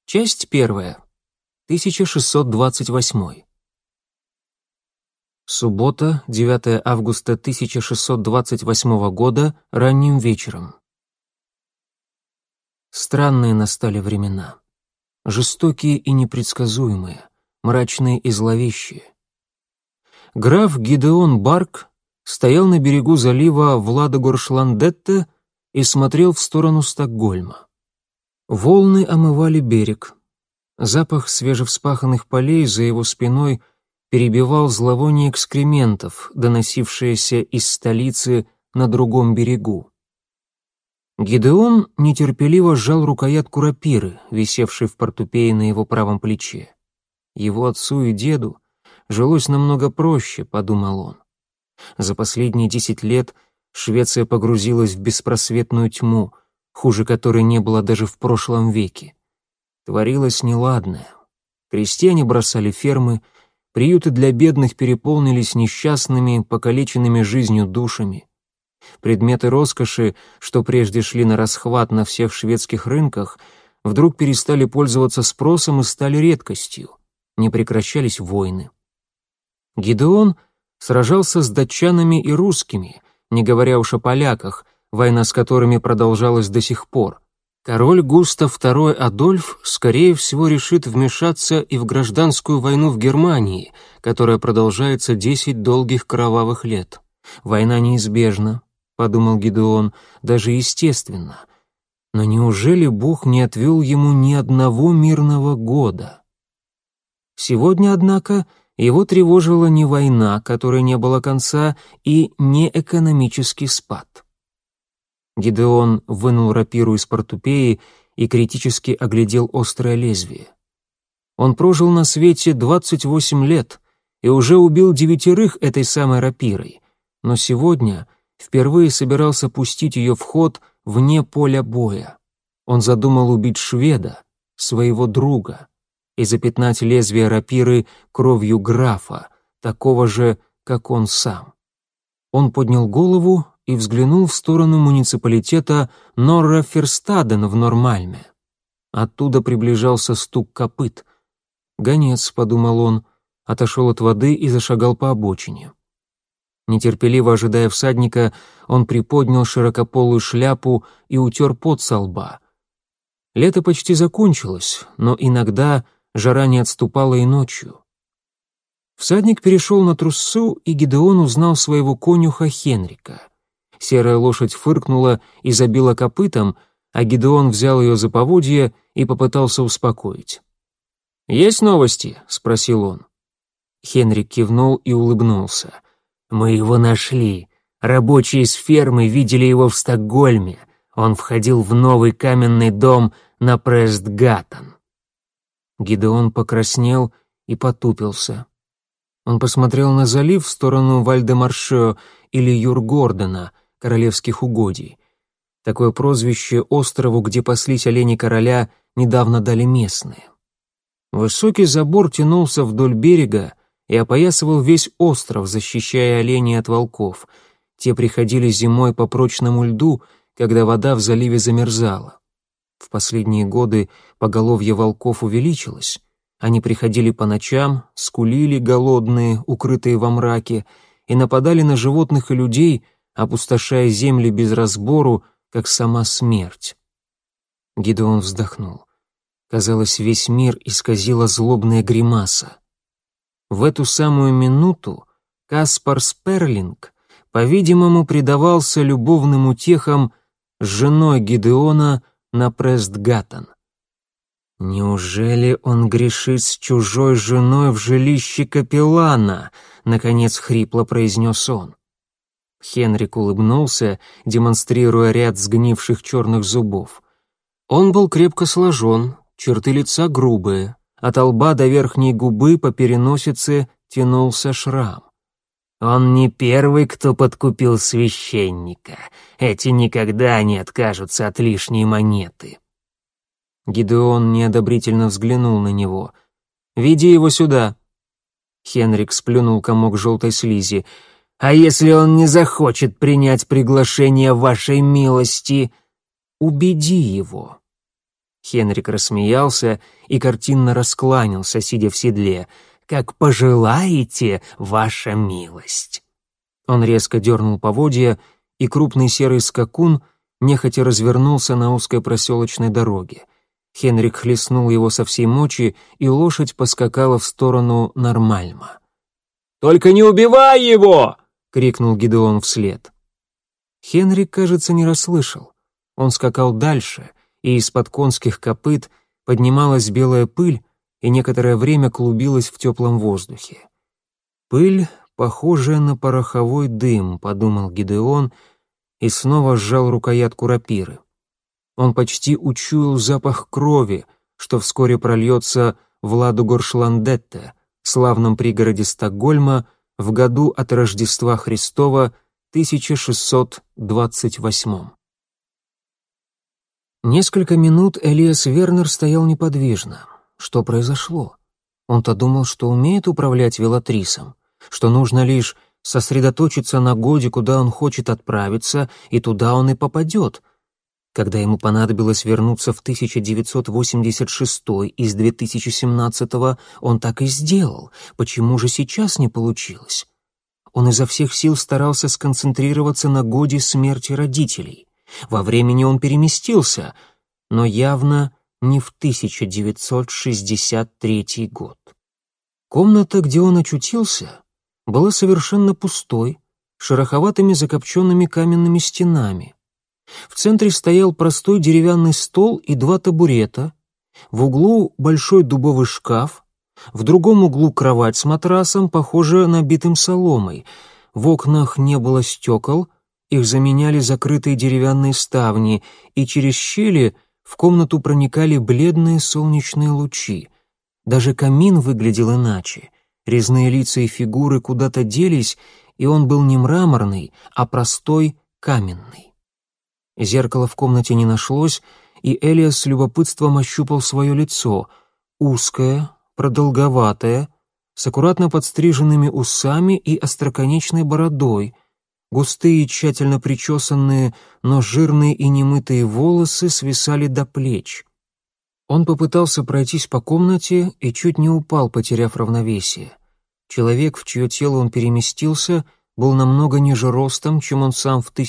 Часть первая. 1628. Суббота, 9 августа 1628 года, ранним вечером. Странные настали времена. Жестокие и непредсказуемые, мрачные и зловещие. Граф Гидеон Барк стоял на берегу залива Владогоршландетте и смотрел в сторону Стокгольма. Волны омывали берег. Запах свежевспаханных полей за его спиной перебивал зловоние экскрементов, доносившееся из столицы на другом берегу. Гидеон нетерпеливо сжал рукоятку рапиры, висевшей в портупее на его правом плече. Его отцу и деду жилось намного проще, подумал он. За последние 10 лет Швеция погрузилась в беспросветную тьму, хуже которой не было даже в прошлом веке. Творилось неладное. Крестьяне бросали фермы, приюты для бедных переполнились несчастными, покалеченными жизнью душами. Предметы роскоши, что прежде шли на расхват на всех шведских рынках, вдруг перестали пользоваться спросом и стали редкостью. Не прекращались войны. Гидеон сражался с датчанами и русскими, не говоря уж о поляках, война с которыми продолжалась до сих пор. Король Густав II Адольф, скорее всего, решит вмешаться и в гражданскую войну в Германии, которая продолжается 10 долгих кровавых лет. Война неизбежна, подумал Гидеон, даже естественно. Но неужели Бог не отвел ему ни одного мирного года? Сегодня, однако, его тревожила не война, которой не было конца, и не экономический спад. Гидеон вынул рапиру из портупеи и критически оглядел острое лезвие. Он прожил на свете 28 лет и уже убил 9 этой самой рапирой, но сегодня впервые собирался пустить ее в ход вне поля боя. Он задумал убить шведа, своего друга, и запятнать лезвие рапиры кровью графа, такого же, как он сам. Он поднял голову и взглянул в сторону муниципалитета Норра-Ферстаден в Нормальме. Оттуда приближался стук копыт. «Гонец», — подумал он, отошел от воды и зашагал по обочине. Нетерпеливо ожидая всадника, он приподнял широкополую шляпу и утер пот со лба. Лето почти закончилось, но иногда жара не отступала и ночью. Всадник перешел на труссу, и Гидеон узнал своего конюха Хенрика. Серая лошадь фыркнула и забила копытом, а Гидеон взял ее за поводья и попытался успокоить. «Есть новости?» — спросил он. Хенрик кивнул и улыбнулся. «Мы его нашли. Рабочие с фермы видели его в Стокгольме. Он входил в новый каменный дом на Престгаттен». Гидеон покраснел и потупился. Он посмотрел на залив в сторону Вальдемаршё или Юргордена, королевских угодий. Такое прозвище острову, где паслись олени короля, недавно дали местные. Высокий забор тянулся вдоль берега и опоясывал весь остров, защищая оленей от волков. Те приходили зимой по прочному льду, когда вода в заливе замерзала. В последние годы поголовье волков увеличилось. Они приходили по ночам, скулили голодные, укрытые во мраке, и нападали на животных и людей, опустошая земли без разбору, как сама смерть. Гидеон вздохнул. Казалось, весь мир исказила злобная гримаса. В эту самую минуту Каспар Сперлинг, по-видимому, предавался любовным утехам с женой Гидеона на Престгаттен. «Неужели он грешит с чужой женой в жилище капеллана?» — наконец хрипло произнес он. Хенрик улыбнулся, демонстрируя ряд сгнивших черных зубов. Он был крепко сложен, черты лица грубые, от лба до верхней губы по переносице тянулся шрам. «Он не первый, кто подкупил священника. Эти никогда не откажутся от лишней монеты». Гидеон неодобрительно взглянул на него. «Веди его сюда». Хенрик сплюнул комок желтой слизи. «А если он не захочет принять приглашение вашей милости?» «Убеди его». Хенрик рассмеялся и картинно раскланялся, сидя в седле. «Как пожелаете, ваша милость!» Он резко дернул поводья, и крупный серый скакун нехотя развернулся на узкой проселочной дороге. Хенрик хлестнул его со всей мочи, и лошадь поскакала в сторону Нормальма. «Только не убивай его!» — крикнул Гидеон вслед. Хенрик, кажется, не расслышал. Он скакал дальше, и из-под конских копыт поднималась белая пыль и некоторое время клубилась в теплом воздухе. «Пыль, похожая на пороховой дым», — подумал Гидеон и снова сжал рукоятку рапиры. Он почти учуял запах крови, что вскоре прольется в Ладугоршландетте, славном пригороде Стокгольма, в году от Рождества Христова 1628. Несколько минут Элиас Вернер стоял неподвижно. Что произошло? Он-то думал, что умеет управлять велатрисом, что нужно лишь сосредоточиться на годе, куда он хочет отправиться, и туда он и попадет. Когда ему понадобилось вернуться в 1986 из 2017, он так и сделал. Почему же сейчас не получилось? Он изо всех сил старался сконцентрироваться на годе смерти родителей. Во времени он переместился, но явно не в 1963 год. Комната, где он очутился, была совершенно пустой, шероховатыми закопченными каменными стенами. В центре стоял простой деревянный стол и два табурета, в углу большой дубовый шкаф, в другом углу кровать с матрасом, похожая на битым соломой. В окнах не было стекол, их заменяли закрытые деревянные ставни, и через щели в комнату проникали бледные солнечные лучи. Даже камин выглядел иначе. Резные лица и фигуры куда-то делись, и он был не мраморный, а простой каменный. Зеркала в комнате не нашлось, и Элиас с любопытством ощупал свое лицо. Узкое, продолговатое, с аккуратно подстриженными усами и остроконечной бородой. Густые, тщательно причесанные, но жирные и немытые волосы свисали до плеч. Он попытался пройтись по комнате и чуть не упал, потеряв равновесие. Человек, в чье тело он переместился, был намного ниже ростом, чем он сам в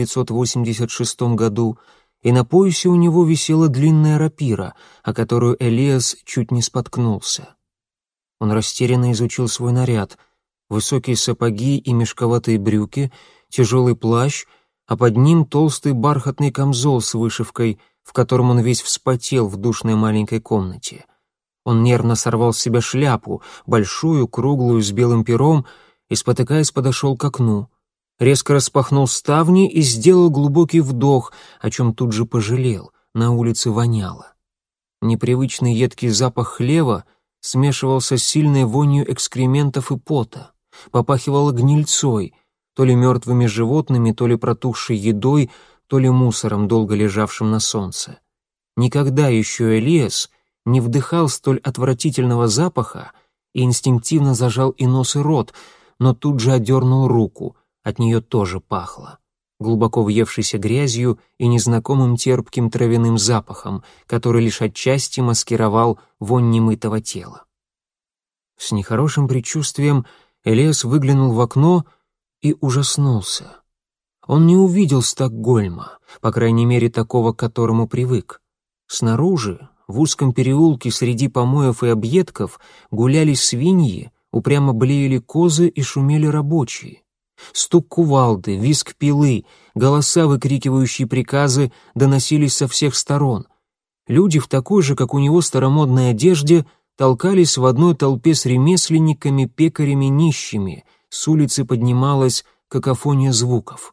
1986 году, и на поясе у него висела длинная рапира, о которую Элиас чуть не споткнулся. Он растерянно изучил свой наряд. Высокие сапоги и мешковатые брюки, тяжелый плащ, а под ним толстый бархатный камзол с вышивкой, в котором он весь вспотел в душной маленькой комнате. Он нервно сорвал с себя шляпу, большую, круглую, с белым пером, и, спотыкаясь, подошел к окну. Резко распахнул ставни и сделал глубокий вдох, о чем тут же пожалел. На улице воняло. Непривычный едкий запах хлева смешивался с сильной вонью экскрементов и пота. Попахивало гнильцой, то ли мертвыми животными, то ли протухшей едой, то ли мусором, долго лежавшим на солнце. Никогда еще Элиас не вдыхал столь отвратительного запаха и инстинктивно зажал и нос, и рот, но тут же отдернул руку, от нее тоже пахло, глубоко въевшейся грязью и незнакомым терпким травяным запахом, который лишь отчасти маскировал вонь немытого тела. С нехорошим предчувствием Элиас выглянул в окно и ужаснулся. Он не увидел Стокгольма, по крайней мере такого, к которому привык. Снаружи, в узком переулке среди помоев и объедков, гуляли свиньи, упрямо блеяли козы и шумели рабочие. Стук кувалды, визг пилы, голоса, выкрикивающие приказы, доносились со всех сторон. Люди в такой же, как у него, старомодной одежде толкались в одной толпе с ремесленниками, пекарями, нищими. С улицы поднималась какофония звуков.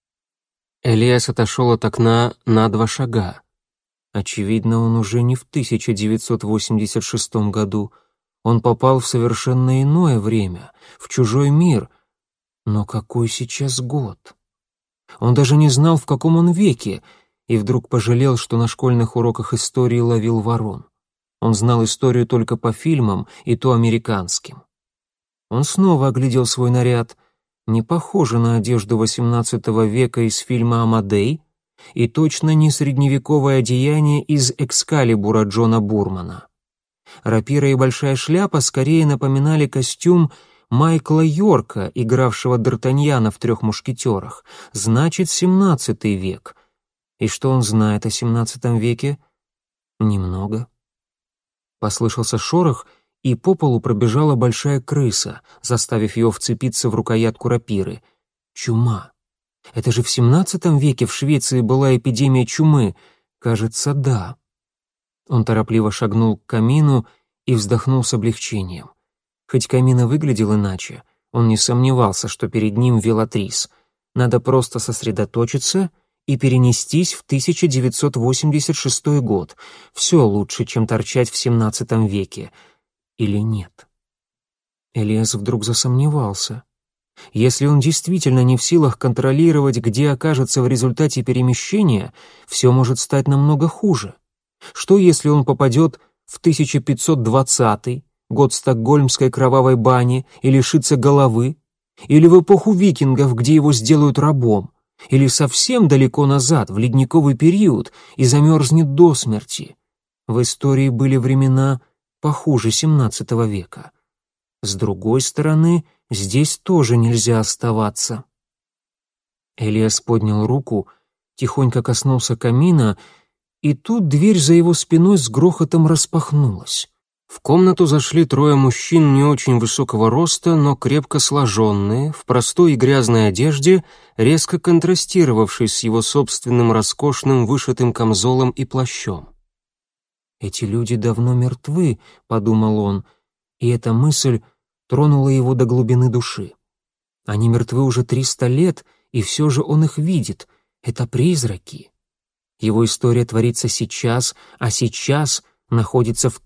Элиас отошел от окна на 2 шага. Очевидно, он уже не в 1986 году. Он попал в совершенно иное время, в чужой мир. Но какой сейчас год? Он даже не знал, в каком он веке, и вдруг пожалел, что на школьных уроках истории ловил ворон. Он знал историю только по фильмам, и то американским. Он снова оглядел свой наряд. Не похоже на одежду XVIII века из фильма «Амадей», и точно не средневековое одеяние из «Экскалибура» Джона Бурмана. Рапира и большая шляпа скорее напоминали костюм Майкла Йорка, игравшего Д'Артаньяна в «Трех мушкетерах». Значит, 17 век. И что он знает о 17 веке? Немного. Послышался шорох, и по полу пробежала большая крыса, заставив ее вцепиться в рукоятку рапиры. Чума. Это же в 17 веке в Швеции была эпидемия чумы. Кажется, да. Он торопливо шагнул к камину и вздохнул с облегчением. Хоть камин и выглядел иначе, он не сомневался, что перед ним Велатрис. Надо просто сосредоточиться и перенестись в 1986 год. Все лучше, чем торчать в 17 веке. Или нет? Элиас вдруг засомневался. Если он действительно не в силах контролировать, где окажется в результате перемещения, все может стать намного хуже. Что, если он попадет в 1520-й, год Стокгольмской кровавой бани, и лишится головы? Или в эпоху викингов, где его сделают рабом? Или совсем далеко назад, в ледниковый период, и замерзнет до смерти? В истории были времена похуже 17 века. С другой стороны, здесь тоже нельзя оставаться. Элиас поднял руку, тихонько коснулся камина, и тут дверь за его спиной с грохотом распахнулась. В комнату зашли трое мужчин не очень высокого роста, но крепко сложенные, в простой и грязной одежде, резко контрастировавшей с его собственным роскошным вышитым камзолом и плащом. «Эти люди давно мертвы», — подумал он, и эта мысль тронула его до глубины души. Они мертвы уже 300 лет, и все же он их видит. Это призраки. Его история творится сейчас, а сейчас находится в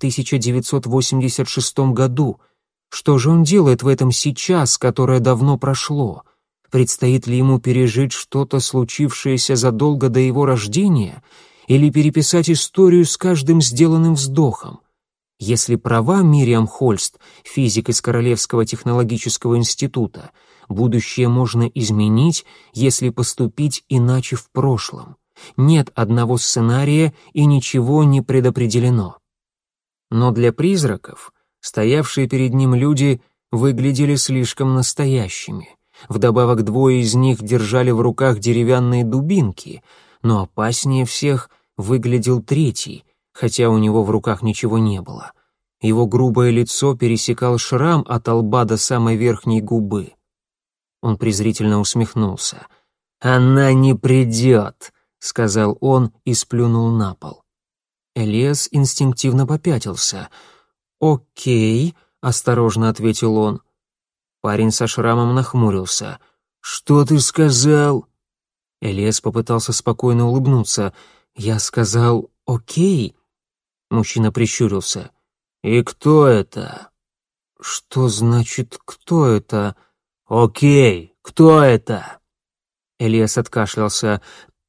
1986 году. Что же он делает в этом сейчас, которое давно прошло? Предстоит ли ему пережить что-то, случившееся задолго до его рождения, или переписать историю с каждым сделанным вздохом? Если права Мириам Хольст, физик из Королевского технологического института, будущее можно изменить, если поступить иначе в прошлом. Нет одного сценария, и ничего не предопределено. Но для призраков стоявшие перед ним люди выглядели слишком настоящими. Вдобавок двое из них держали в руках деревянные дубинки, но опаснее всех выглядел третий, хотя у него в руках ничего не было. Его грубое лицо пересекал шрам от лба до самой верхней губы. Он презрительно усмехнулся. «Она не придет», — сказал он и сплюнул на пол. Элиас инстинктивно попятился. «Окей», — осторожно ответил он. Парень со шрамом нахмурился. «Что ты сказал?» Элиас попытался спокойно улыбнуться. «Я сказал «окей». Мужчина прищурился. «И кто это?» «Что значит «кто это»?» «Окей, кто это?» Элиас откашлялся.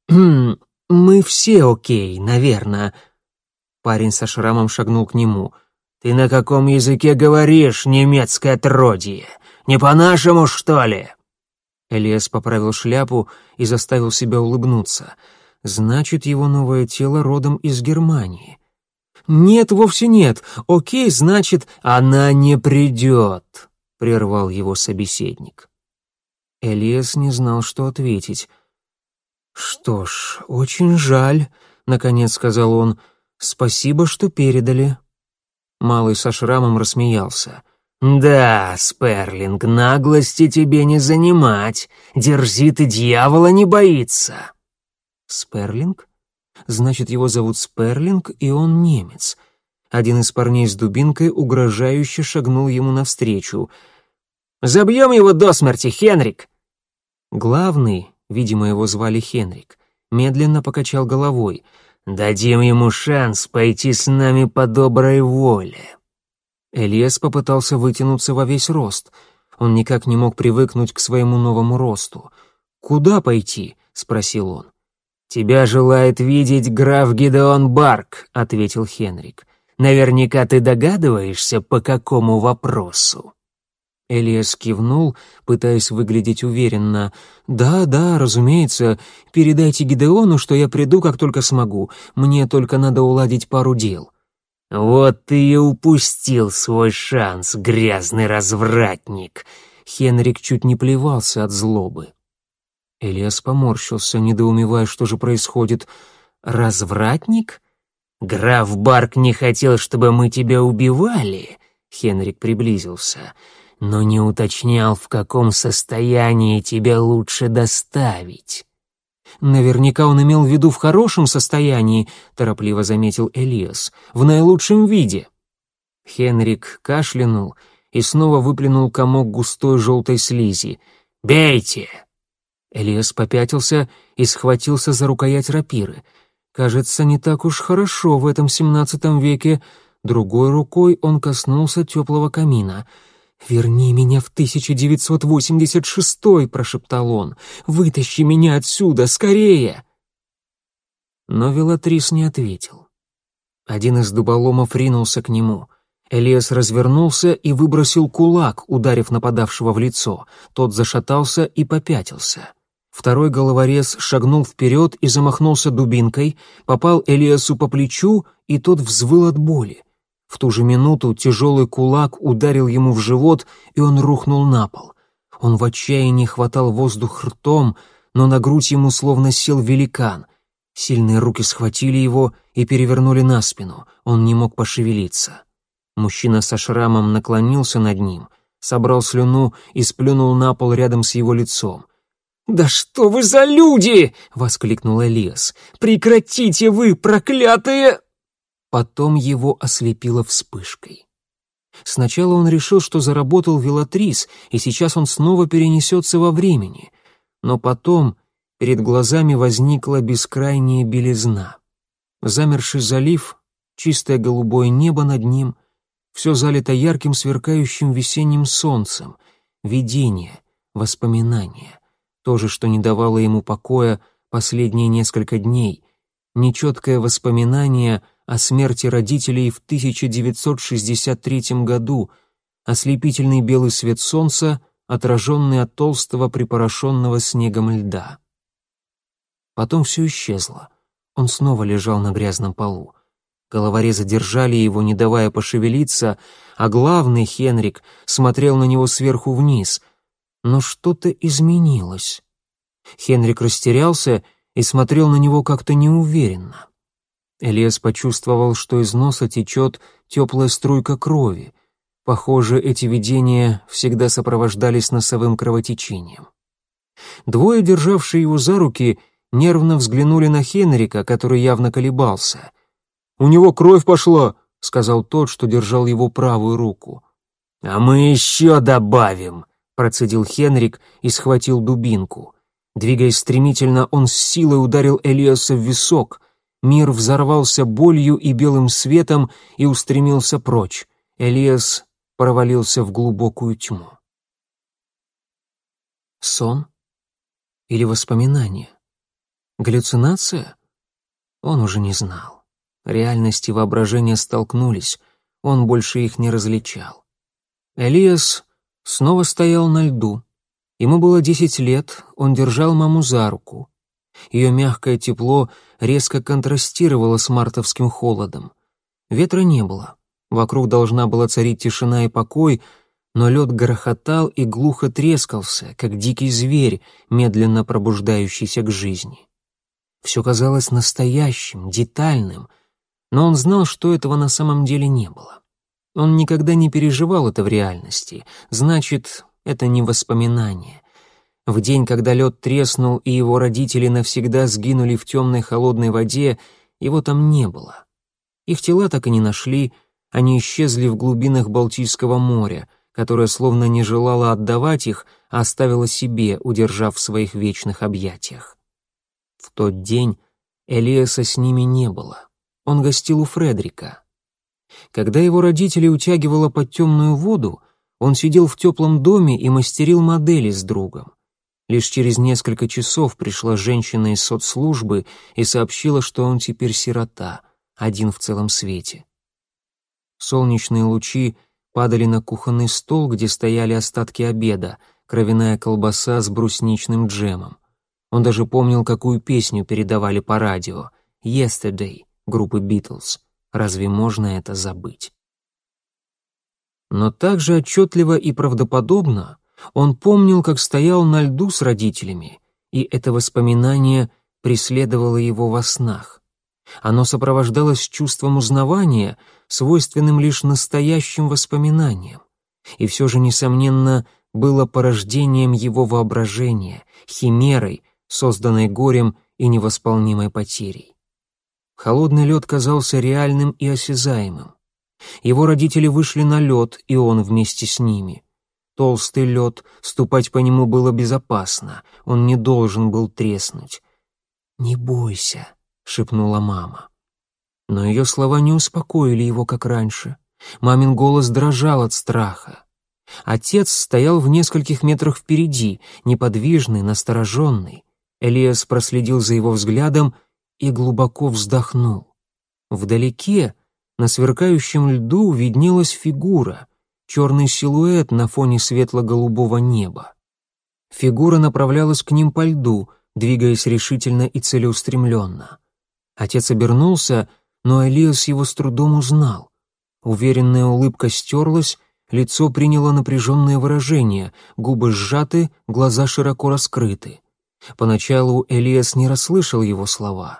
«Мы все окей, наверное». Парень со шрамом шагнул к нему. «Ты на каком языке говоришь, немецкое отродье? Не по-нашему, что ли?» Элиас поправил шляпу и заставил себя улыбнуться. Значит, его новое тело родом из Германии. «Нет, вовсе нет. Окей, значит, она не придет», — прервал его собеседник. Элиас не знал, что ответить. «Что ж, очень жаль», — наконец сказал он. «Спасибо, что передали». Малый со шрамом рассмеялся. «Да, Сперлинг, наглости тебе не занимать. Дерзит и дьявола не боится». «Сперлинг? Значит, его зовут Сперлинг, и он немец». Один из парней с дубинкой угрожающе шагнул ему навстречу. «Забьем его до смерти, Хенрик!» Главный, видимо, его звали Хенрик, медленно покачал головой. «Дадим ему шанс пойти с нами по доброй воле». Элиас попытался вытянуться во весь рост. Он никак не мог привыкнуть к своему новому росту. «Куда пойти?» — спросил он. «Тебя желает видеть граф Гидеон Барк», — ответил Хенрик. «Наверняка ты догадываешься, по какому вопросу». Элиас кивнул, пытаясь выглядеть уверенно. «Да, да, разумеется. Передайте Гидеону, что я приду, как только смогу. Мне только надо уладить пару дел». «Вот ты и упустил свой шанс, грязный развратник!» Хенрик чуть не плевался от злобы. Элиас поморщился, недоумевая, что же происходит. «Развратник?» «Граф Барк не хотел, чтобы мы тебя убивали», — Хенрик приблизился, «но не уточнял, в каком состоянии тебя лучше доставить». «Наверняка он имел в виду в хорошем состоянии», — торопливо заметил Элиас, — «в наилучшем виде». Хенрик кашлянул и снова выплюнул комок густой желтой слизи. «Бейте!» Элиас попятился и схватился за рукоять рапиры. Кажется, не так уж хорошо в этом 17 веке. Другой рукой он коснулся теплого камина. «Верни меня в 1986-й», — прошептал он. «Вытащи меня отсюда, скорее!» Но Велатрис не ответил. Один из дуболомов ринулся к нему. Элиас развернулся и выбросил кулак, ударив нападавшего в лицо. Тот зашатался и попятился. Второй головорез шагнул вперед и замахнулся дубинкой, попал Элиасу по плечу, и тот взвыл от боли. В ту же минуту тяжелый кулак ударил ему в живот, и он рухнул на пол. Он в отчаянии хватал воздух ртом, но на грудь ему словно сел великан. Сильные руки схватили его и перевернули на спину, он не мог пошевелиться. Мужчина со шрамом наклонился над ним, собрал слюну и сплюнул на пол рядом с его лицом. «Да что вы за люди!» — воскликнул Элиас. «Прекратите вы, проклятые!» Потом его ослепило вспышкой. Сначала он решил, что заработал Велатрис, и сейчас он снова перенесется во времени. Но потом перед глазами возникла бескрайняя белизна. Замерший залив, чистое голубое небо над ним, все залито ярким сверкающим весенним солнцем, видение, воспоминания. То же, что не давало ему покоя последние несколько дней, нечеткое воспоминание о смерти родителей в 1963 году, ослепительный белый свет солнца, отраженный от толстого припорошенного снегом льда. Потом все исчезло. Он снова лежал на грязном полу. Головорезы держали его, не давая пошевелиться, а главный, Хенрик, смотрел на него сверху вниз — но что-то изменилось. Хенрик растерялся и смотрел на него как-то неуверенно. Элиас почувствовал, что из носа течет теплая струйка крови. Похоже, эти видения всегда сопровождались носовым кровотечением. Двое, державшие его за руки, нервно взглянули на Хенрика, который явно колебался. «У него кровь пошла», — сказал тот, что держал его правую руку. «А мы еще добавим», — процедил Хенрик и схватил дубинку. Двигаясь стремительно, он с силой ударил Элиаса в висок. Мир взорвался болью и белым светом и устремился прочь. Элиас провалился в глубокую тьму. Сон? Или воспоминание? Галлюцинация? Он уже не знал. Реальность и воображение столкнулись, он больше их не различал. Элиас снова стоял на льду. Ему было 10 лет, он держал маму за руку. Ее мягкое тепло резко контрастировало с мартовским холодом. Ветра не было. Вокруг должна была царить тишина и покой, но лед грохотал и глухо трескался, как дикий зверь, медленно пробуждающийся к жизни. Все казалось настоящим, детальным, но он знал, что этого на самом деле не было. Он никогда не переживал это в реальности, значит, это не воспоминание. В день, когда лед треснул и его родители навсегда сгинули в темной холодной воде, его там не было. Их тела так и не нашли, они исчезли в глубинах Балтийского моря, которое словно не желало отдавать их, а оставило себе, удержав в своих вечных объятиях. В тот день Элиаса с ними не было. Он гостил у Фредрика. Когда его родителей утягивало под темную воду, он сидел в теплом доме и мастерил модели с другом. Лишь через несколько часов пришла женщина из соцслужбы и сообщила, что он теперь сирота, один в целом свете. Солнечные лучи падали на кухонный стол, где стояли остатки обеда, кровяная колбаса с брусничным джемом. Он даже помнил, какую песню передавали по радио — «Yesterday» группы «Битлз». Разве можно это забыть? Но также отчетливо и правдоподобно он помнил, как стоял на льду с родителями, и это воспоминание преследовало его во снах. Оно сопровождалось чувством узнавания, свойственным лишь настоящим воспоминаниям, и все же, несомненно, было порождением его воображения, химерой, созданной горем и невосполнимой потерей. Холодный лед казался реальным и осязаемым. Его родители вышли на лед, и он вместе с ними. Толстый лед, ступать по нему было безопасно, он не должен был треснуть. «Не бойся», — шепнула мама. Но ее слова не успокоили его, как раньше. Мамин голос дрожал от страха. Отец стоял в нескольких метрах впереди, неподвижный, настороженный. Элиас проследил за его взглядом и глубоко вздохнул. Вдалеке, на сверкающем льду, виднелась фигура, черный силуэт на фоне светло-голубого неба. Фигура направлялась к ним по льду, двигаясь решительно и целеустремленно. Отец обернулся, но Элиас его с трудом узнал. Уверенная улыбка стерлась, лицо приняло напряженное выражение, губы сжаты, глаза широко раскрыты. Поначалу Элиас не расслышал его слова.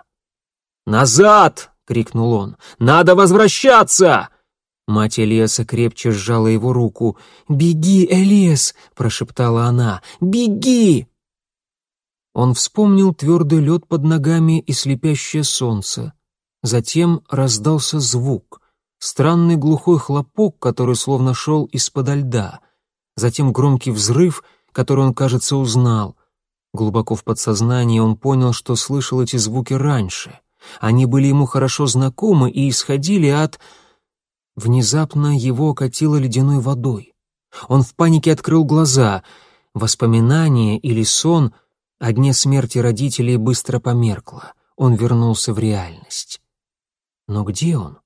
«Назад!» — крикнул он. «Надо возвращаться!» Мать Элиаса крепче сжала его руку. «Беги, Элиас!» — прошептала она. «Беги!» Он вспомнил твердый лед под ногами и слепящее солнце. Затем раздался звук. Странный глухой хлопок, который словно шел из-подо льда. Затем громкий взрыв, который он, кажется, узнал. Глубоко в подсознании он понял, что слышал эти звуки раньше. Они были ему хорошо знакомы и исходили от... Внезапно его окатило ледяной водой. Он в панике открыл глаза. Воспоминание или сон о дне смерти родителей быстро померкло. Он вернулся в реальность. Но где он?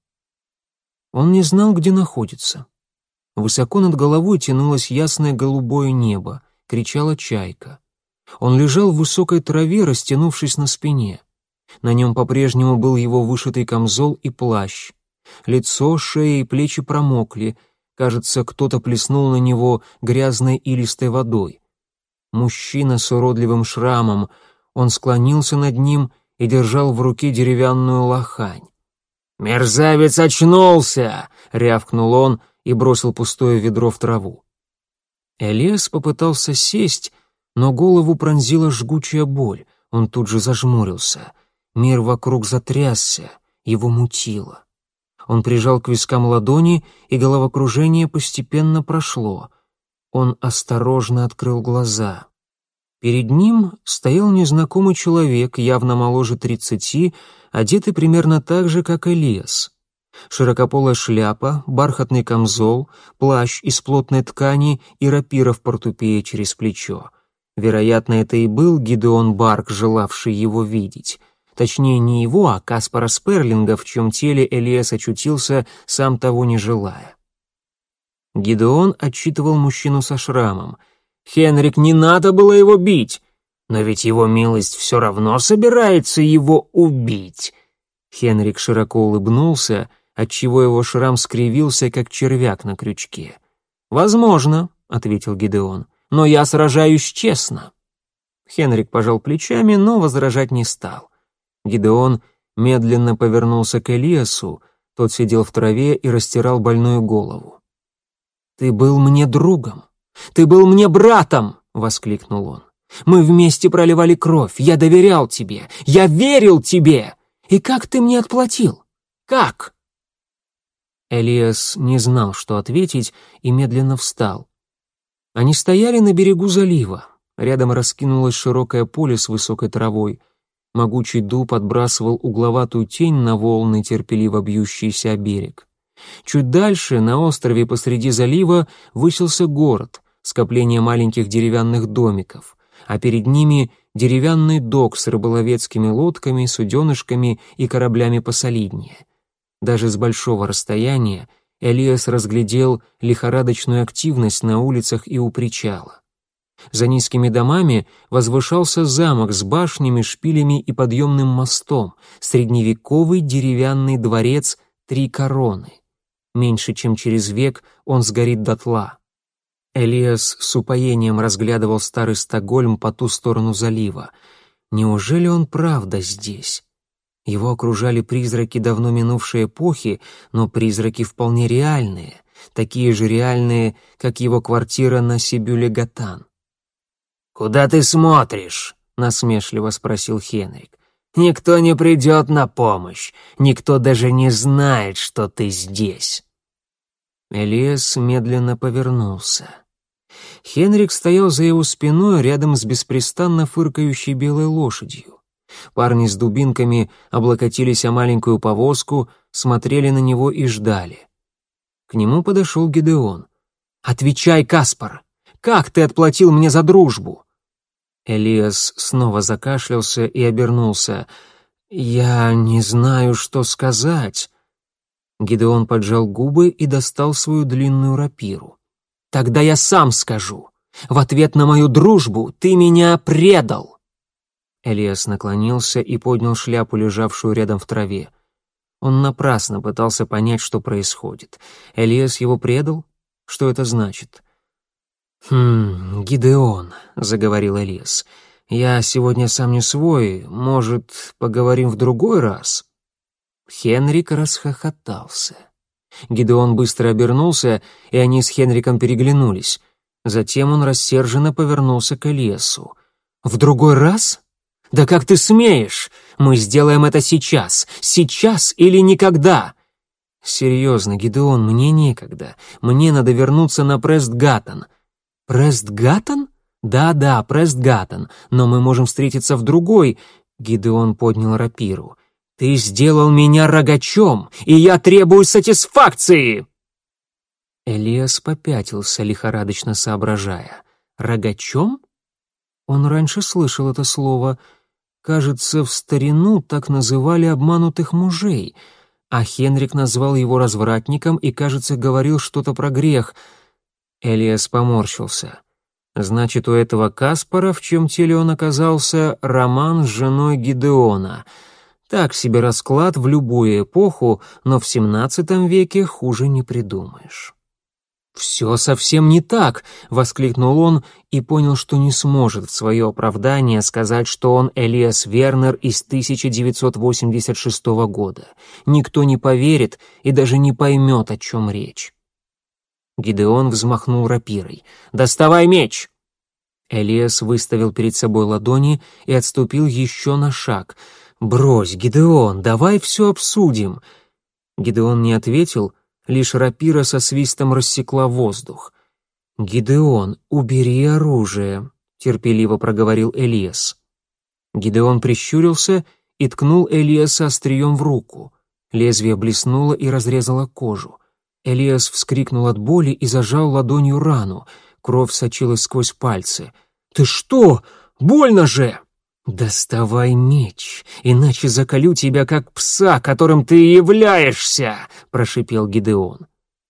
Он не знал, где находится. Высоко над головой тянулось ясное голубое небо, кричала чайка. Он лежал в высокой траве, растянувшись на спине. На нем по-прежнему был его вышитый камзол и плащ. Лицо, шея и плечи промокли. Кажется, кто-то плеснул на него грязной илистой водой. Мужчина с уродливым шрамом. Он склонился над ним и держал в руке деревянную лохань. «Мерзавец очнулся!» — рявкнул он и бросил пустое ведро в траву. Элиас попытался сесть, но голову пронзила жгучая боль. Он тут же зажмурился. Мир вокруг затрясся, его мутило. Он прижал к вискам ладони, и головокружение постепенно прошло. Он осторожно открыл глаза. Перед ним стоял незнакомый человек, явно моложе 30, одетый примерно так же, как Элиас. Широкополая шляпа, бархатный камзол, плащ из плотной ткани и рапира в портупее через плечо. Вероятно, это и был Гидеон Барк, желавший его видеть. Точнее, не его, а Каспара Сперлинга, в чьем теле Элиас очутился, сам того не желая. Гидеон отчитывал мужчину со шрамом. «Хенрик, не надо было его бить! Но ведь его милость все равно собирается его убить!» Хенрик широко улыбнулся, отчего его шрам скривился, как червяк на крючке. «Возможно», — ответил Гидеон, — «но я сражаюсь честно». Хенрик пожал плечами, но возражать не стал. Гидеон медленно повернулся к Элиасу, тот сидел в траве и растирал больную голову. «Ты был мне другом, ты был мне братом!» — воскликнул он. «Мы вместе проливали кровь, я доверял тебе, я верил тебе! И как ты мне отплатил? Как?» Элиас не знал, что ответить, и медленно встал. Они стояли на берегу залива. Рядом раскинулось широкое поле с высокой травой. Могучий дуб отбрасывал угловатую тень на волны, терпеливо бьющиеся о берег. Чуть дальше, на острове посреди залива, высился город, скопление маленьких деревянных домиков, а перед ними деревянный док с рыболовецкими лодками, суденышками и кораблями посолиднее. Даже с большого расстояния Элиас разглядел лихорадочную активность на улицах и у причала. За низкими домами возвышался замок с башнями, шпилями и подъемным мостом, средневековый деревянный дворец «Три короны». Меньше чем через век он сгорит дотла. Элиас с упоением разглядывал старый Стокгольм по ту сторону залива. Неужели он правда здесь? Его окружали призраки давно минувшей эпохи, но призраки вполне реальные, такие же реальные, как его квартира на Сибюле-Гатан. «Куда ты смотришь?» — насмешливо спросил Хенрик. «Никто не придет на помощь, никто даже не знает, что ты здесь». Элиас медленно повернулся. Хенрик стоял за его спиной рядом с беспрестанно фыркающей белой лошадью. Парни с дубинками облокотились о маленькую повозку, смотрели на него и ждали. К нему подошел Гидеон. «Отвечай, Каспар! Как ты отплатил мне за дружбу?» Элиас снова закашлялся и обернулся. «Я не знаю, что сказать». Гидеон поджал губы и достал свою длинную рапиру. «Тогда я сам скажу. В ответ на мою дружбу ты меня предал!» Элиас наклонился и поднял шляпу, лежавшую рядом в траве. Он напрасно пытался понять, что происходит. Элиас его предал? Что это значит? Гидеон», — заговорил Элиас, — «я сегодня сам не свой, может, поговорим в другой раз?» Хенрик расхохотался. Гидеон быстро обернулся, и они с Хенриком переглянулись. Затем он рассерженно повернулся к Элиасу. «В другой раз? Да как ты смеешь? Мы сделаем это сейчас. Сейчас или никогда!» «Серьезно, Гидеон, мне некогда. Мне надо вернуться на Престгаттен». «Престгаттен? Да-да, Престгаттен, но мы можем встретиться в другой...» Гидеон поднял рапиру. «Ты сделал меня рогачом, и я требую сатисфакции!» Элиас попятился, лихорадочно соображая. «Рогачом?» Он раньше слышал это слово. Кажется, в старину так называли обманутых мужей, а Хенрик назвал его развратником и, кажется, говорил что-то про грех. Элиас поморщился. Значит, у этого Каспара, в чьем теле он оказался, роман с женой Гидеона. Так себе расклад в любую эпоху, но в XVII веке хуже не придумаешь. «Все совсем не так!» — воскликнул он и понял, что не сможет в свое оправдание сказать, что он Элиас Вернер из 1986 года. Никто не поверит и даже не поймет, о чем речь. Гидеон взмахнул рапирой. «Доставай меч!» Элиас выставил перед собой ладони и отступил еще на шаг. «Брось, Гидеон, давай все обсудим!» Гидеон не ответил, лишь рапира со свистом рассекла воздух. «Гидеон, убери оружие», — терпеливо проговорил Элиас. Гидеон прищурился и ткнул Элиаса острием в руку. Лезвие блеснуло и разрезало кожу. Элиас вскрикнул от боли и зажал ладонью рану. Кровь сочилась сквозь пальцы. «Ты что? Больно же!» «Доставай меч, иначе заколю тебя, как пса, которым ты являешься!» — прошипел Гидеон.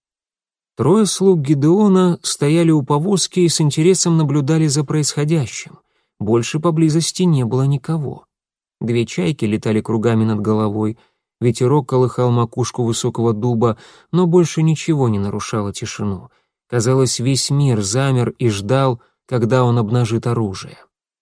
Трое слуг Гидеона стояли у повозки и с интересом наблюдали за происходящим. Больше поблизости не было никого. Две чайки летали кругами над головой, ветерок колыхал макушку высокого дуба, но больше ничего не нарушало тишину. Казалось, весь мир замер и ждал, когда он обнажит оружие.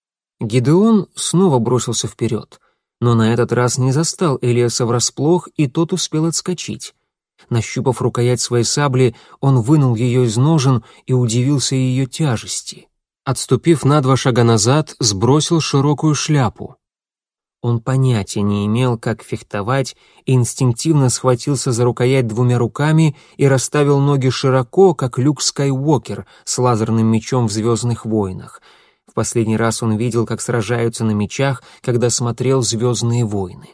Гидеон снова бросился вперед, но на этот раз не застал Элиаса врасплох, и тот успел отскочить. Нащупав рукоять своей сабли, он вынул ее из ножен и удивился ее тяжести. Отступив на 2 шага назад, сбросил широкую шляпу. Он понятия не имел, как фехтовать, и инстинктивно схватился за рукоять 2 руками и расставил ноги широко, как Люк Скайуокер с лазерным мечом в «Звездных войнах». В последний раз он видел, как сражаются на мечах, когда смотрел «Звездные войны».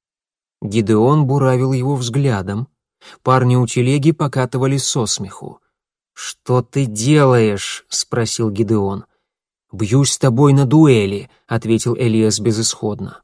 Гидеон буравил его взглядом. Парни у телеги покатывались со смеху. «Что ты делаешь?» — спросил Гидеон. «Бьюсь с тобой на дуэли», — ответил Элиас безысходно.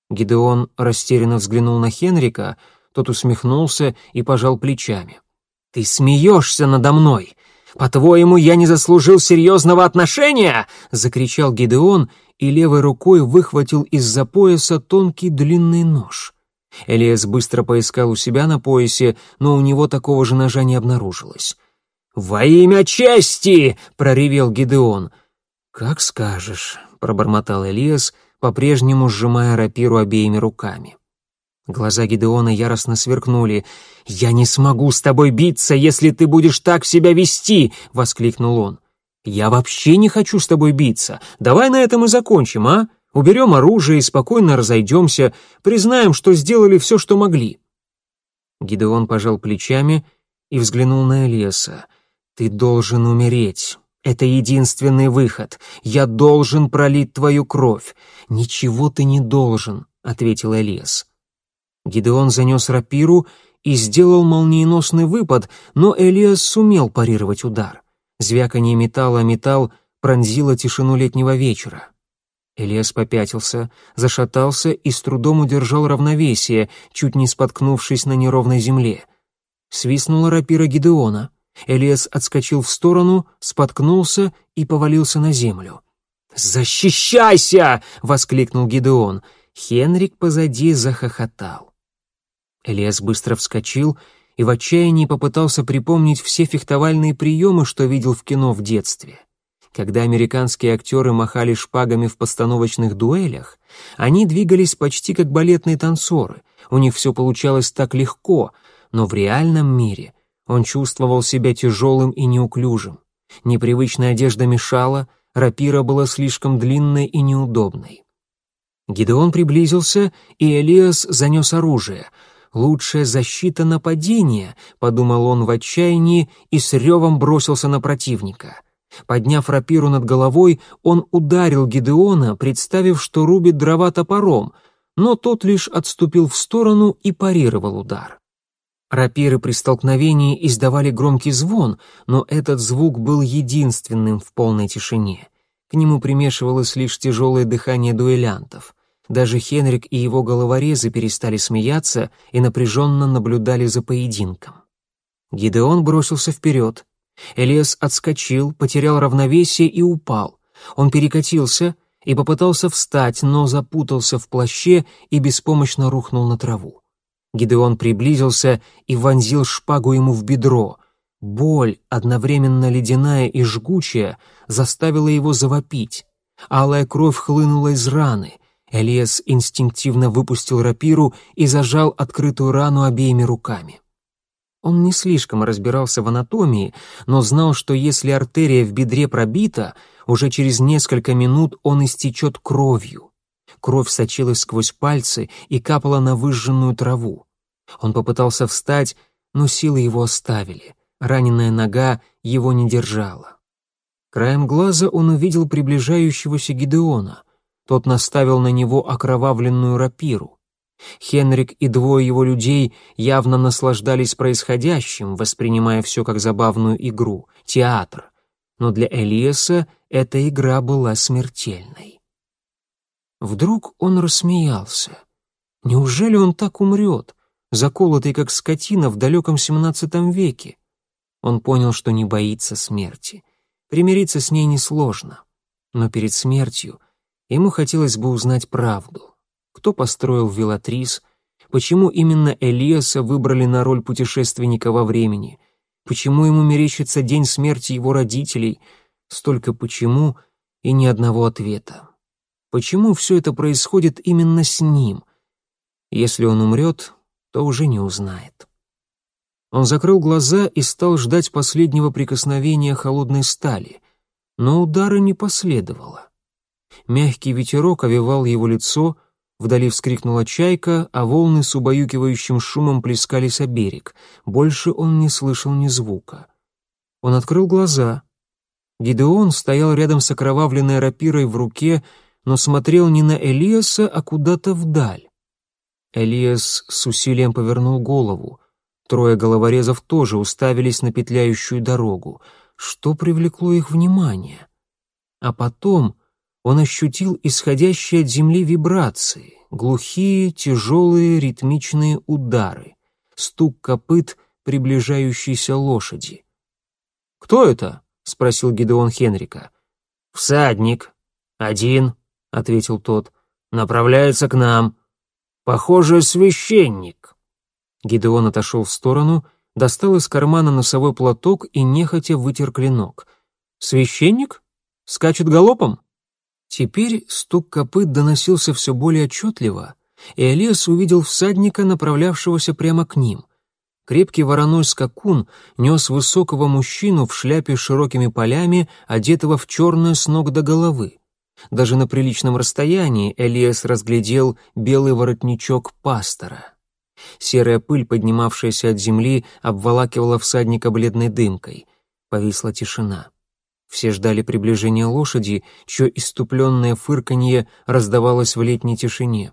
Гидеон растерянно взглянул на Хенрика, тот усмехнулся и пожал плечами. «Ты смеешься надо мной! По-твоему, я не заслужил серьезного отношения?» — закричал Гидеон и левой рукой выхватил из-за пояса тонкий длинный нож. Элиас быстро поискал у себя на поясе, но у него такого же ножа не обнаружилось. «Во имя чести!» — проревел Гидеон. «Как скажешь», — пробормотал Элиас, по-прежнему сжимая рапиру обеими руками. Глаза Гидеона яростно сверкнули. «Я не смогу с тобой биться, если ты будешь так себя вести!» — воскликнул он. «Я вообще не хочу с тобой биться. Давай на этом и закончим, а? Уберем оружие и спокойно разойдемся, признаем, что сделали все, что могли». Гидеон пожал плечами и взглянул на Элиаса. «Ты должен умереть. Это единственный выход. Я должен пролить твою кровь». «Ничего ты не должен», — ответил Элиас. Гидеон занес рапиру и сделал молниеносный выпад, но Элиас сумел парировать удар. Звяканье металла о металл пронзило тишину летнего вечера. Элиас попятился, зашатался и с трудом удержал равновесие, чуть не споткнувшись на неровной земле. Свистнула рапира Гидеона. Элиас отскочил в сторону, споткнулся и повалился на землю. «Защищайся!» — воскликнул Гидеон. Хенрик позади захохотал. Элиас быстро вскочил и в отчаянии попытался припомнить все фехтовальные приемы, что видел в кино в детстве. Когда американские актеры махали шпагами в постановочных дуэлях, они двигались почти как балетные танцоры, у них все получалось так легко, но в реальном мире он чувствовал себя тяжелым и неуклюжим. Непривычная одежда мешала, рапира была слишком длинной и неудобной. Гидеон приблизился, и Элиас занес оружие. «Лучшая защита нападения», — подумал он в отчаянии и с ревом бросился на противника. Подняв рапиру над головой, он ударил Гидеона, представив, что рубит дрова топором, но тот лишь отступил в сторону и парировал удар. Рапиры при столкновении издавали громкий звон, но этот звук был единственным в полной тишине. К нему примешивалось лишь тяжелое дыхание дуэлянтов. Даже Хенрик и его головорезы перестали смеяться и напряженно наблюдали за поединком. Гидеон бросился вперед. Элиас отскочил, потерял равновесие и упал. Он перекатился и попытался встать, но запутался в плаще и беспомощно рухнул на траву. Гидеон приблизился и вонзил шпагу ему в бедро. Боль, одновременно ледяная и жгучая, заставила его завопить. Алая кровь хлынула из раны. Элиас инстинктивно выпустил рапиру и зажал открытую рану обеими руками. Он не слишком разбирался в анатомии, но знал, что если артерия в бедре пробита, уже через несколько минут он истечет кровью. Кровь сочилась сквозь пальцы и капала на выжженную траву. Он попытался встать, но силы его оставили. Раненая нога его не держала. Краем глаза он увидел приближающегося Гидеона. Тот наставил на него окровавленную рапиру. Хенрик и двое его людей явно наслаждались происходящим, воспринимая все как забавную игру, театр. Но для Элиаса эта игра была смертельной. Вдруг он рассмеялся. Неужели он так умрет, заколотый как скотина в далеком XVII веке? Он понял, что не боится смерти. Примириться с ней несложно. Но перед смертью ему хотелось бы узнать правду. Кто построил Велатрис? Почему именно Элиаса выбрали на роль путешественника во времени? Почему ему мерещится день смерти его родителей? Столько почему и ни одного ответа. Почему все это происходит именно с ним? Если он умрет, то уже не узнает. Он закрыл глаза и стал ждать последнего прикосновения холодной стали, но удара не последовало. Мягкий ветерок овевал его лицо, вдали вскрикнула чайка, а волны с убаюкивающим шумом плескались о берег. Больше он не слышал ни звука. Он открыл глаза. Гидеон стоял рядом с окровавленной рапирой в руке, но смотрел не на Элиаса, а куда-то вдаль. Элиас с усилием повернул голову. Трое головорезов тоже уставились на петляющую дорогу. Что привлекло их внимание? А потом он ощутил исходящие от земли вибрации, глухие, тяжелые, ритмичные удары. Стук копыт приближающейся лошади. «Кто это?» — спросил Гидеон Хенрика. «Всадник. Один», — ответил тот. «Направляется к нам. Похоже, священник». Гидеон отошел в сторону, достал из кармана носовой платок и нехотя вытер клинок. «Священник? Скачет галопом?» Теперь стук копыт доносился все более отчетливо, и Элиас увидел всадника, направлявшегося прямо к ним. Крепкий вороной скакун нес высокого мужчину в шляпе с широкими полями, одетого в черное с ног до головы. Даже на приличном расстоянии Элиас разглядел белый воротничок пастора. Серая пыль, поднимавшаяся от земли, обволакивала всадника бледной дымкой. Повисла тишина. Все ждали приближения лошади, чье исступленное фырканье раздавалось в летней тишине.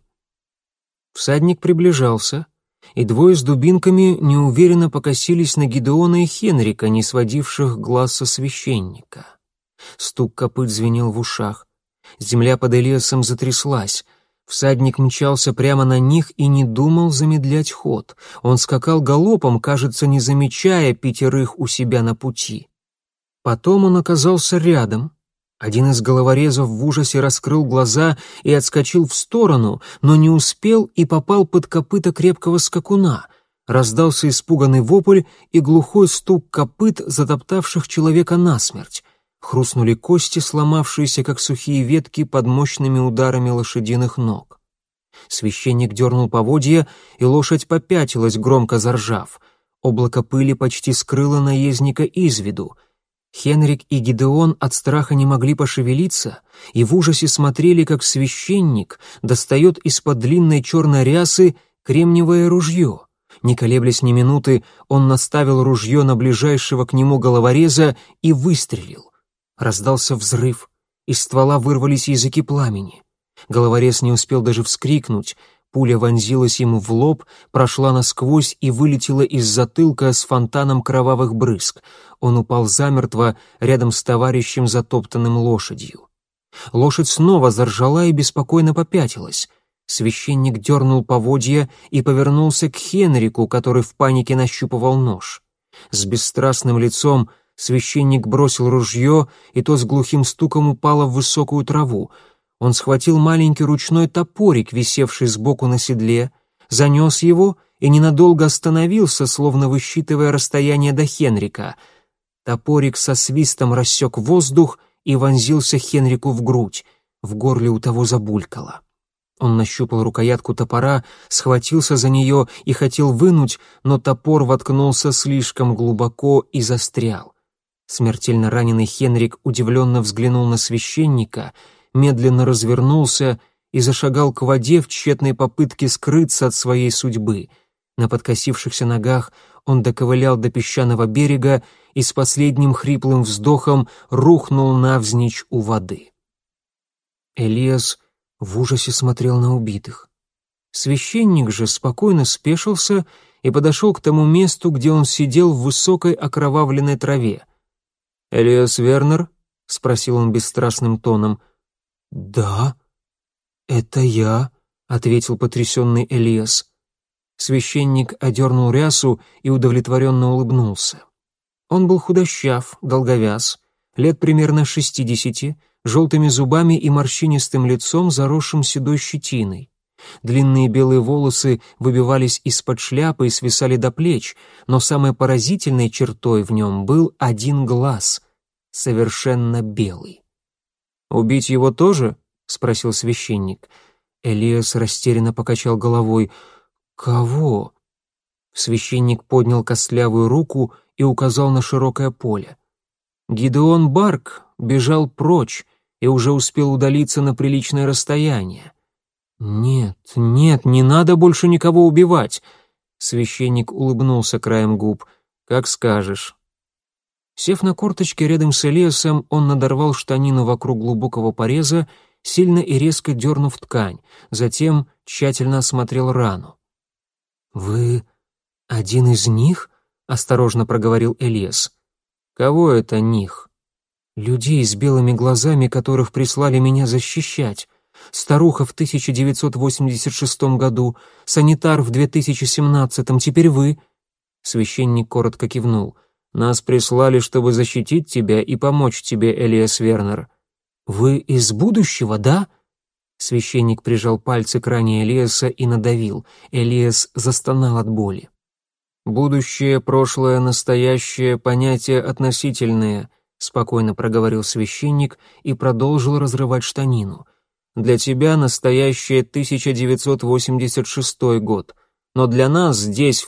Всадник приближался, и двое с дубинками неуверенно покосились на Гидеона и Хенрика, не сводивших глаз со священника. Стук копыт звенел в ушах. Земля под Элиасом затряслась. Всадник мчался прямо на них и не думал замедлять ход. Он скакал галопом, кажется, не замечая 5 у себя на пути. Потом он оказался рядом. Один из головорезов в ужасе раскрыл глаза и отскочил в сторону, но не успел и попал под копыта крепкого скакуна. Раздался испуганный вопль и глухой стук копыт, затоптавших человека насмерть. Хрустнули кости, сломавшиеся, как сухие ветки, под мощными ударами лошадиных ног. Священник дернул поводья, и лошадь попятилась, громко заржав. Облако пыли почти скрыло наездника из виду. Хенрик и Гидеон от страха не могли пошевелиться и в ужасе смотрели, как священник достает из-под длинной черной рясы кремниевое ружье. Не колеблясь ни минуты, он наставил ружье на ближайшего к нему головореза и выстрелил. Раздался взрыв, из ствола вырвались языки пламени. Головорез не успел даже вскрикнуть, пуля вонзилась ему в лоб, прошла насквозь и вылетела из затылка с фонтаном кровавых брызг. Он упал замертво рядом с товарищем, затоптанным лошадью. Лошадь снова заржала и беспокойно попятилась. Священник дернул поводья и повернулся к Хенрику, который в панике нащупывал нож. С бесстрастным лицом священник бросил ружье, и то с глухим стуком упало в высокую траву. Он схватил маленький ручной топорик, висевший сбоку на седле, занес его и ненадолго остановился, словно высчитывая расстояние до Хенрика. Топорик со свистом рассек воздух и вонзился Хенрику в грудь. В горле у того забулькало. Он нащупал рукоятку топора, схватился за нее и хотел вынуть, но топор воткнулся слишком глубоко и застрял. Смертельно раненый Хенрик удивленно взглянул на священника, медленно развернулся и зашагал к воде в тщетной попытке скрыться от своей судьбы. На подкосившихся ногах он доковылял до песчаного берега и с последним хриплым вздохом рухнул навзничь у воды. Элиас в ужасе смотрел на убитых. Священник же спокойно спешился и подошел к тому месту, где он сидел в высокой окровавленной траве. «Элиас Вернер?» — спросил он бесстрастным тоном. «Да, это я», — ответил потрясенный Элиас. Священник одернул рясу и удовлетворенно улыбнулся. Он был худощав, долговяз, лет примерно 60, желтыми зубами и морщинистым лицом, заросшим седой щетиной. Длинные белые волосы выбивались из-под шляпы и свисали до плеч, но самой поразительной чертой в нем был один глаз, совершенно белый. «Убить его тоже?» — спросил священник. Элиас растерянно покачал головой. «Кого?» Священник поднял костлявую руку и указал на широкое поле. Гидеон Барк бежал прочь и уже успел удалиться на приличное расстояние. «Нет, нет, не надо больше никого убивать!» Священник улыбнулся краем губ. «Как скажешь». Сев на корточке рядом с Элиасом, он надорвал штанину вокруг глубокого пореза, сильно и резко дернув ткань, затем тщательно осмотрел рану. «Вы один из них?» — осторожно проговорил Элиас. «Кого это них?» «Людей с белыми глазами, которых прислали меня защищать. Старуха в 1986 году, санитар в 2017, теперь вы». Священник коротко кивнул. «Нас прислали, чтобы защитить тебя и помочь тебе, Элиас Вернер». «Вы из будущего, да?» Священник прижал пальцы к ране Элиаса и надавил. Элиас застонал от боли. «Будущее, прошлое, настоящее — понятия относительные», — спокойно проговорил священник и продолжил разрывать штанину. «Для тебя настоящее 1986 год, но для нас здесь, в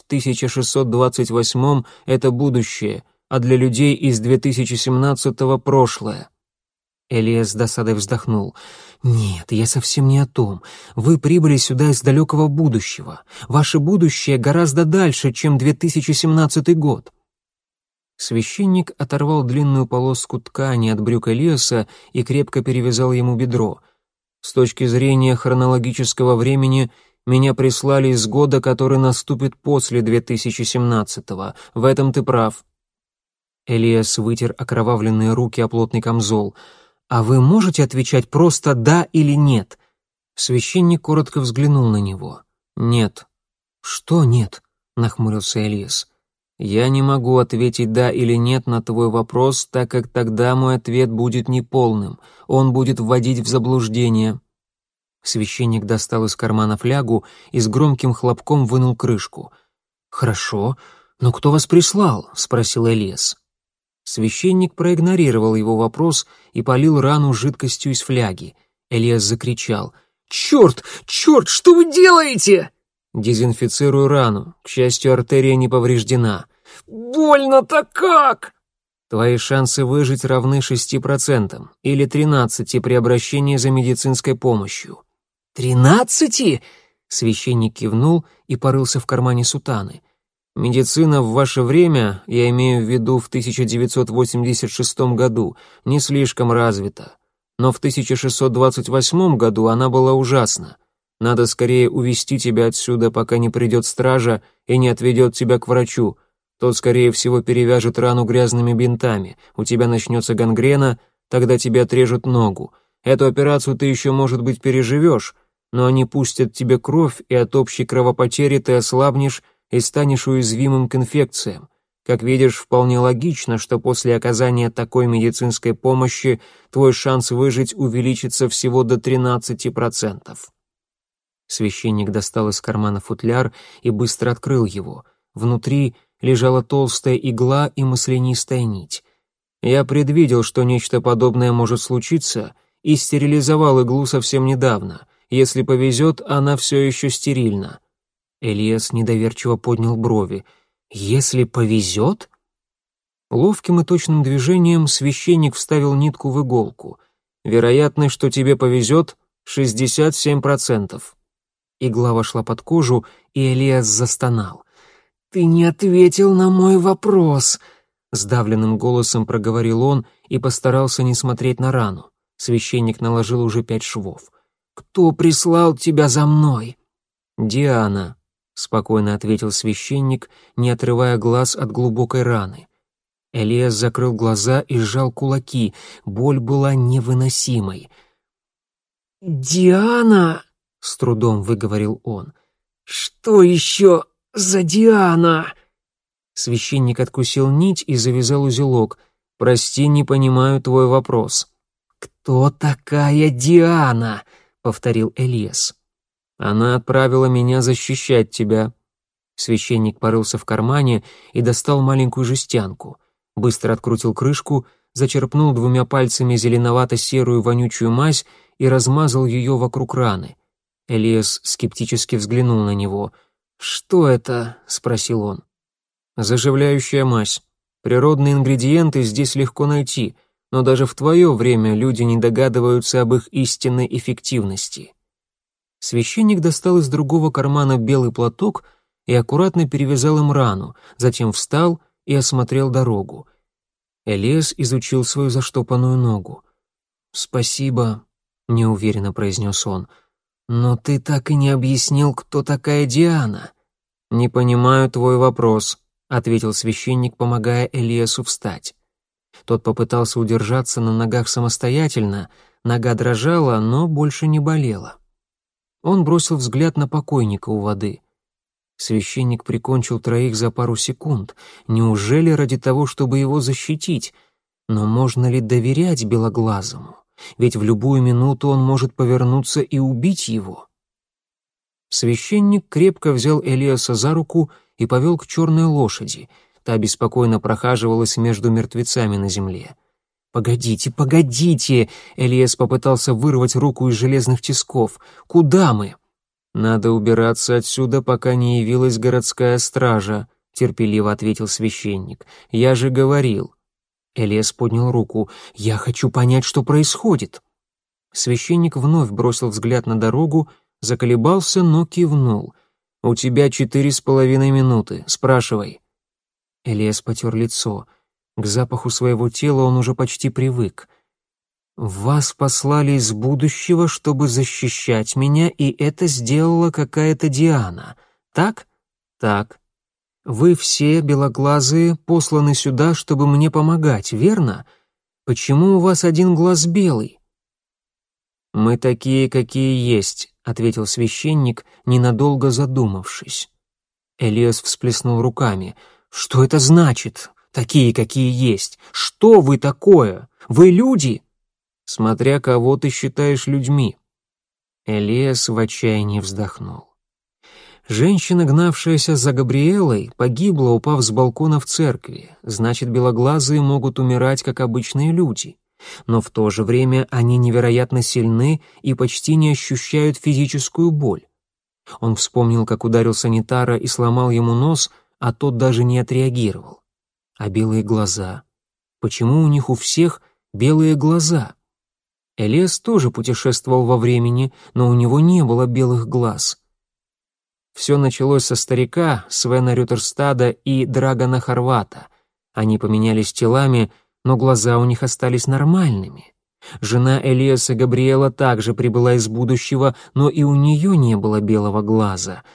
1628-м, это будущее, а для людей из 2017-го — прошлое». Элиас с досадой вздохнул. «Нет, я совсем не о том. Вы прибыли сюда из далекого будущего. Ваше будущее гораздо дальше, чем 2017 год». Священник оторвал длинную полоску ткани от брюк Элиаса и крепко перевязал ему бедро. «С точки зрения хронологического времени меня прислали из года, который наступит после 2017-го. В этом ты прав». Элиас вытер окровавленные руки о плотный камзол. «А вы можете отвечать просто «да» или «нет»?» Священник коротко взглянул на него. «Нет». «Что нет?» — нахмурился Элиас. «Я не могу ответить «да» или «нет» на твой вопрос, так как тогда мой ответ будет неполным. Он будет вводить в заблуждение». Священник достал из кармана флягу и с громким хлопком вынул крышку. «Хорошо, но кто вас прислал?» — спросил Элиас. Священник проигнорировал его вопрос и полил рану жидкостью из фляги. Элиас закричал. «Черт! Черт! Что вы делаете?» «Дезинфицирую рану. К счастью, артерия не повреждена». «Больно-то как?» «Твои шансы выжить равны 6% или 13% при обращении за медицинской помощью». 13? Священник кивнул и порылся в кармане сутаны. «Медицина в ваше время, я имею в виду в 1986 году, не слишком развита. Но в 1628 году она была ужасна. Надо скорее увезти тебя отсюда, пока не придет стража и не отведет тебя к врачу. Тот, скорее всего, перевяжет рану грязными бинтами. У тебя начнется гангрена, тогда тебе отрежут ногу. Эту операцию ты еще, может быть, переживешь, но они пустят тебе кровь, и от общей кровопотери ты ослабнешь и станешь уязвимым к инфекциям. Как видишь, вполне логично, что после оказания такой медицинской помощи твой шанс выжить увеличится всего до 13%. Священник достал из кармана футляр и быстро открыл его. Внутри лежала толстая игла и маслянистая нить. Я предвидел, что нечто подобное может случиться, и стерилизовал иглу совсем недавно. Если повезет, она все еще стерильна. Элиас недоверчиво поднял брови. «Если повезет?» Ловким и точным движением священник вставил нитку в иголку. «Вероятность, что тебе повезет, 67%. Игла вошла под кожу, и Элиас застонал. «Ты не ответил на мой вопрос», — сдавленным голосом проговорил он и постарался не смотреть на рану. Священник наложил уже 5 швов. «Кто прислал тебя за мной?» «Диана», — спокойно ответил священник, не отрывая глаз от глубокой раны. Элиас закрыл глаза и сжал кулаки. Боль была невыносимой. «Диана!» — с трудом выговорил он. «Что еще за Диана?» Священник откусил нить и завязал узелок. «Прости, не понимаю твой вопрос». «Кто такая Диана?» — повторил Элиас. «Она отправила меня защищать тебя». Священник порылся в кармане и достал маленькую жестянку. Быстро открутил крышку, зачерпнул 2 пальцами зеленовато-серую вонючую мазь и размазал ее вокруг раны. Элиас скептически взглянул на него. «Что это?» — спросил он. «Заживляющая мазь. Природные ингредиенты здесь легко найти, но даже в твое время люди не догадываются об их истинной эффективности». Священник достал из другого кармана белый платок и аккуратно перевязал им рану, затем встал и осмотрел дорогу. Элиас изучил свою заштопанную ногу. «Спасибо», — неуверенно произнес он, — «но ты так и не объяснил, кто такая Диана». «Не понимаю твой вопрос», — ответил священник, помогая Элиасу встать. Тот попытался удержаться на ногах самостоятельно, нога дрожала, но больше не болела. Он бросил взгляд на покойника у воды. Священник прикончил троих за пару секунд. Неужели ради того, чтобы его защитить? Но можно ли доверять Белоглазому? Ведь в любую минуту он может повернуться и убить его. Священник крепко взял Элиаса за руку и повел к черной лошади. Та беспокойно прохаживалась между мертвецами на земле. «Погодите, погодите!» Элиас попытался вырвать руку из железных тисков. «Куда мы?» «Надо убираться отсюда, пока не явилась городская стража», — терпеливо ответил священник. «Я же говорил». Элиас поднял руку. «Я хочу понять, что происходит». Священник вновь бросил взгляд на дорогу, заколебался, но кивнул. «У тебя 4,5 минуты. Спрашивай». Элиас потер лицо. К запаху своего тела он уже почти привык. «Вас послали из будущего, чтобы защищать меня, и это сделала какая-то Диана. Так?» «Так». «Вы все, белоглазые, посланы сюда, чтобы мне помогать, верно? Почему у вас один глаз белый?» «Мы такие, какие есть», — ответил священник, ненадолго задумавшись. Элиас всплеснул руками. «Что это значит? Такие, какие есть? Что вы такое? Вы люди?» «Смотря кого ты считаешь людьми». Элиас в отчаянии вздохнул. Женщина, гнавшаяся за Габриэлой, погибла, упав с балкона в церкви. Значит, белоглазые могут умирать, как обычные люди. Но в то же время они невероятно сильны и почти не ощущают физическую боль. Он вспомнил, как ударил санитара и сломал ему нос, а тот даже не отреагировал. А белые глаза? Почему у них у всех белые глаза? Элиас тоже путешествовал во времени, но у него не было белых глаз. Все началось со старика Свена Рютерстада и Драгона Хорвата. Они поменялись телами, но глаза у них остались нормальными. Жена Элиаса Габриэла также прибыла из будущего, но и у нее не было белого глаза.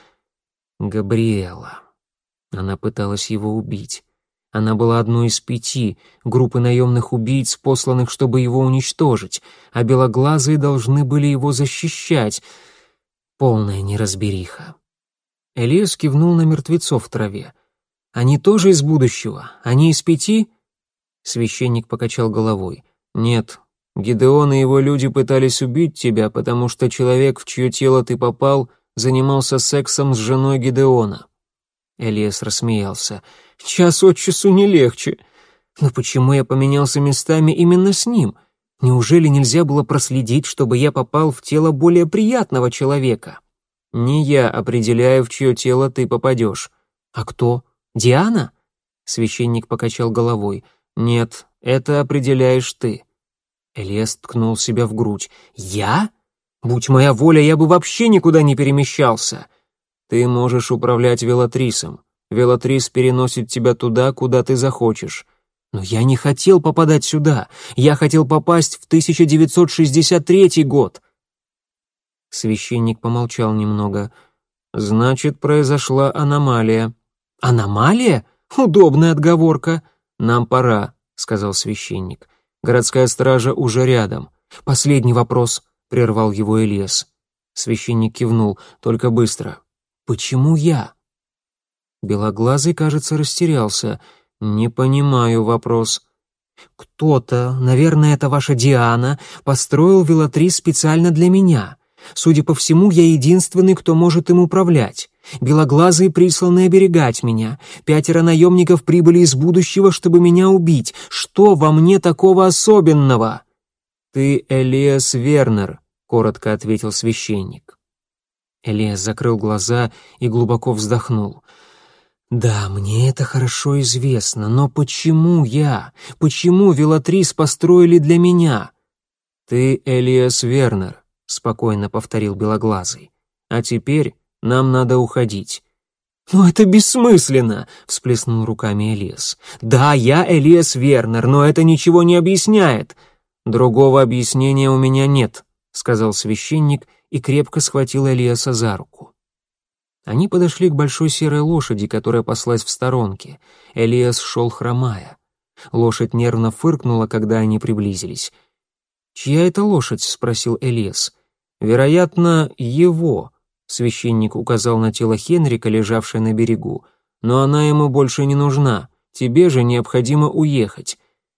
Габриэла. Она пыталась его убить. Она была одной из 5 группы наемных убийц, посланных, чтобы его уничтожить, а белоглазые должны были его защищать. Полная неразбериха. Элиас кивнул на мертвецов в траве. «Они тоже из будущего? Они из 5?» Священник покачал головой. «Нет, Гидеон и его люди пытались убить тебя, потому что человек, в чье тело ты попал, занимался сексом с женой Гидеона». Элиас рассмеялся. «Час от часу не легче. Но почему я поменялся местами именно с ним? Неужели нельзя было проследить, чтобы я попал в тело более приятного человека?» «Не я определяю, в чье тело ты попадешь». «А кто? Диана?» Священник покачал головой. «Нет, это определяешь ты». Элиас ткнул себя в грудь. «Я? Будь моя воля, я бы вообще никуда не перемещался». «Ты можешь управлять Велатрисом. Велатрис переносит тебя туда, куда ты захочешь». «Но я не хотел попадать сюда. Я хотел попасть в 1963 год». Священник помолчал немного. «Значит, произошла аномалия». «Аномалия? Удобная отговорка». «Нам пора», — сказал священник. «Городская стража уже рядом». «Последний вопрос», — прервал его Элиас. Священник кивнул. «Только быстро». «Почему я?» Белоглазый, кажется, растерялся. «Не понимаю вопрос». «Кто-то, наверное, это ваша Диана, построил Велатрис специально для меня. Судя по всему, я единственный, кто может им управлять. Белоглазые присланы оберегать меня. 5 наемников прибыли из будущего, чтобы меня убить. Что во мне такого особенного?» «Ты Элиас Вернер», — коротко ответил священник. Элиас закрыл глаза и глубоко вздохнул. «Да, мне это хорошо известно, но почему я? Почему Велатрис построили для меня?» «Ты Элиас Вернер», — спокойно повторил Белоглазый. «А теперь нам надо уходить». «Но это бессмысленно!» — всплеснул руками Элиас. «Да, я Элиас Вернер, но это ничего не объясняет». «Другого объяснения у меня нет», — сказал священник и крепко схватил Элиаса за руку. Они подошли к большой серой лошади, которая паслась в сторонке. Элиас шел хромая. Лошадь нервно фыркнула, когда они приблизились. «Чья это лошадь?» — спросил Элиас. «Вероятно, его», — Священник указал на тело Хенрика, лежавшее на берегу. «Но она ему больше не нужна. Тебе же необходимо уехать».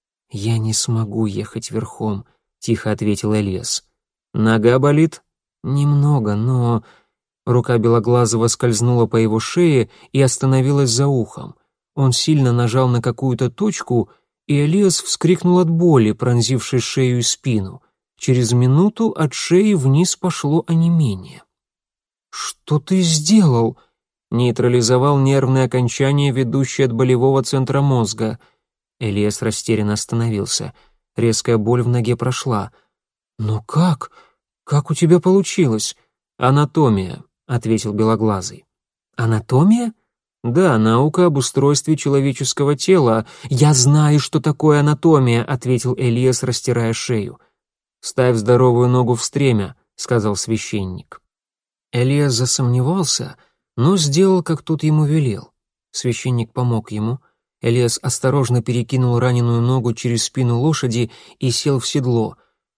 «Я не смогу ехать верхом», — тихо ответил Элиас. «Нога болит?» «Немного, но...» Рука Белоглазого скользнула по его шее и остановилась за ухом. Он сильно нажал на какую-то точку, и Элиас вскрикнул от боли, пронзившей шею и спину. Через минуту от шеи вниз пошло онемение. «Что ты сделал?» Нейтрализовал нервные окончания, ведущие от болевого центра мозга. Элиас растерянно остановился. Резкая боль в ноге прошла. «Но как? Как у тебя получилось?» «Анатомия», — ответил Белоглазый. «Анатомия?» «Да, наука об устройстве человеческого тела. Я знаю, что такое анатомия», — ответил Элиас, растирая шею. «Ставь здоровую ногу в стремя», — сказал священник. Элиас засомневался, но сделал, как тот ему велел. Священник помог ему. Элиас осторожно перекинул раненую ногу через спину лошади и сел в седло.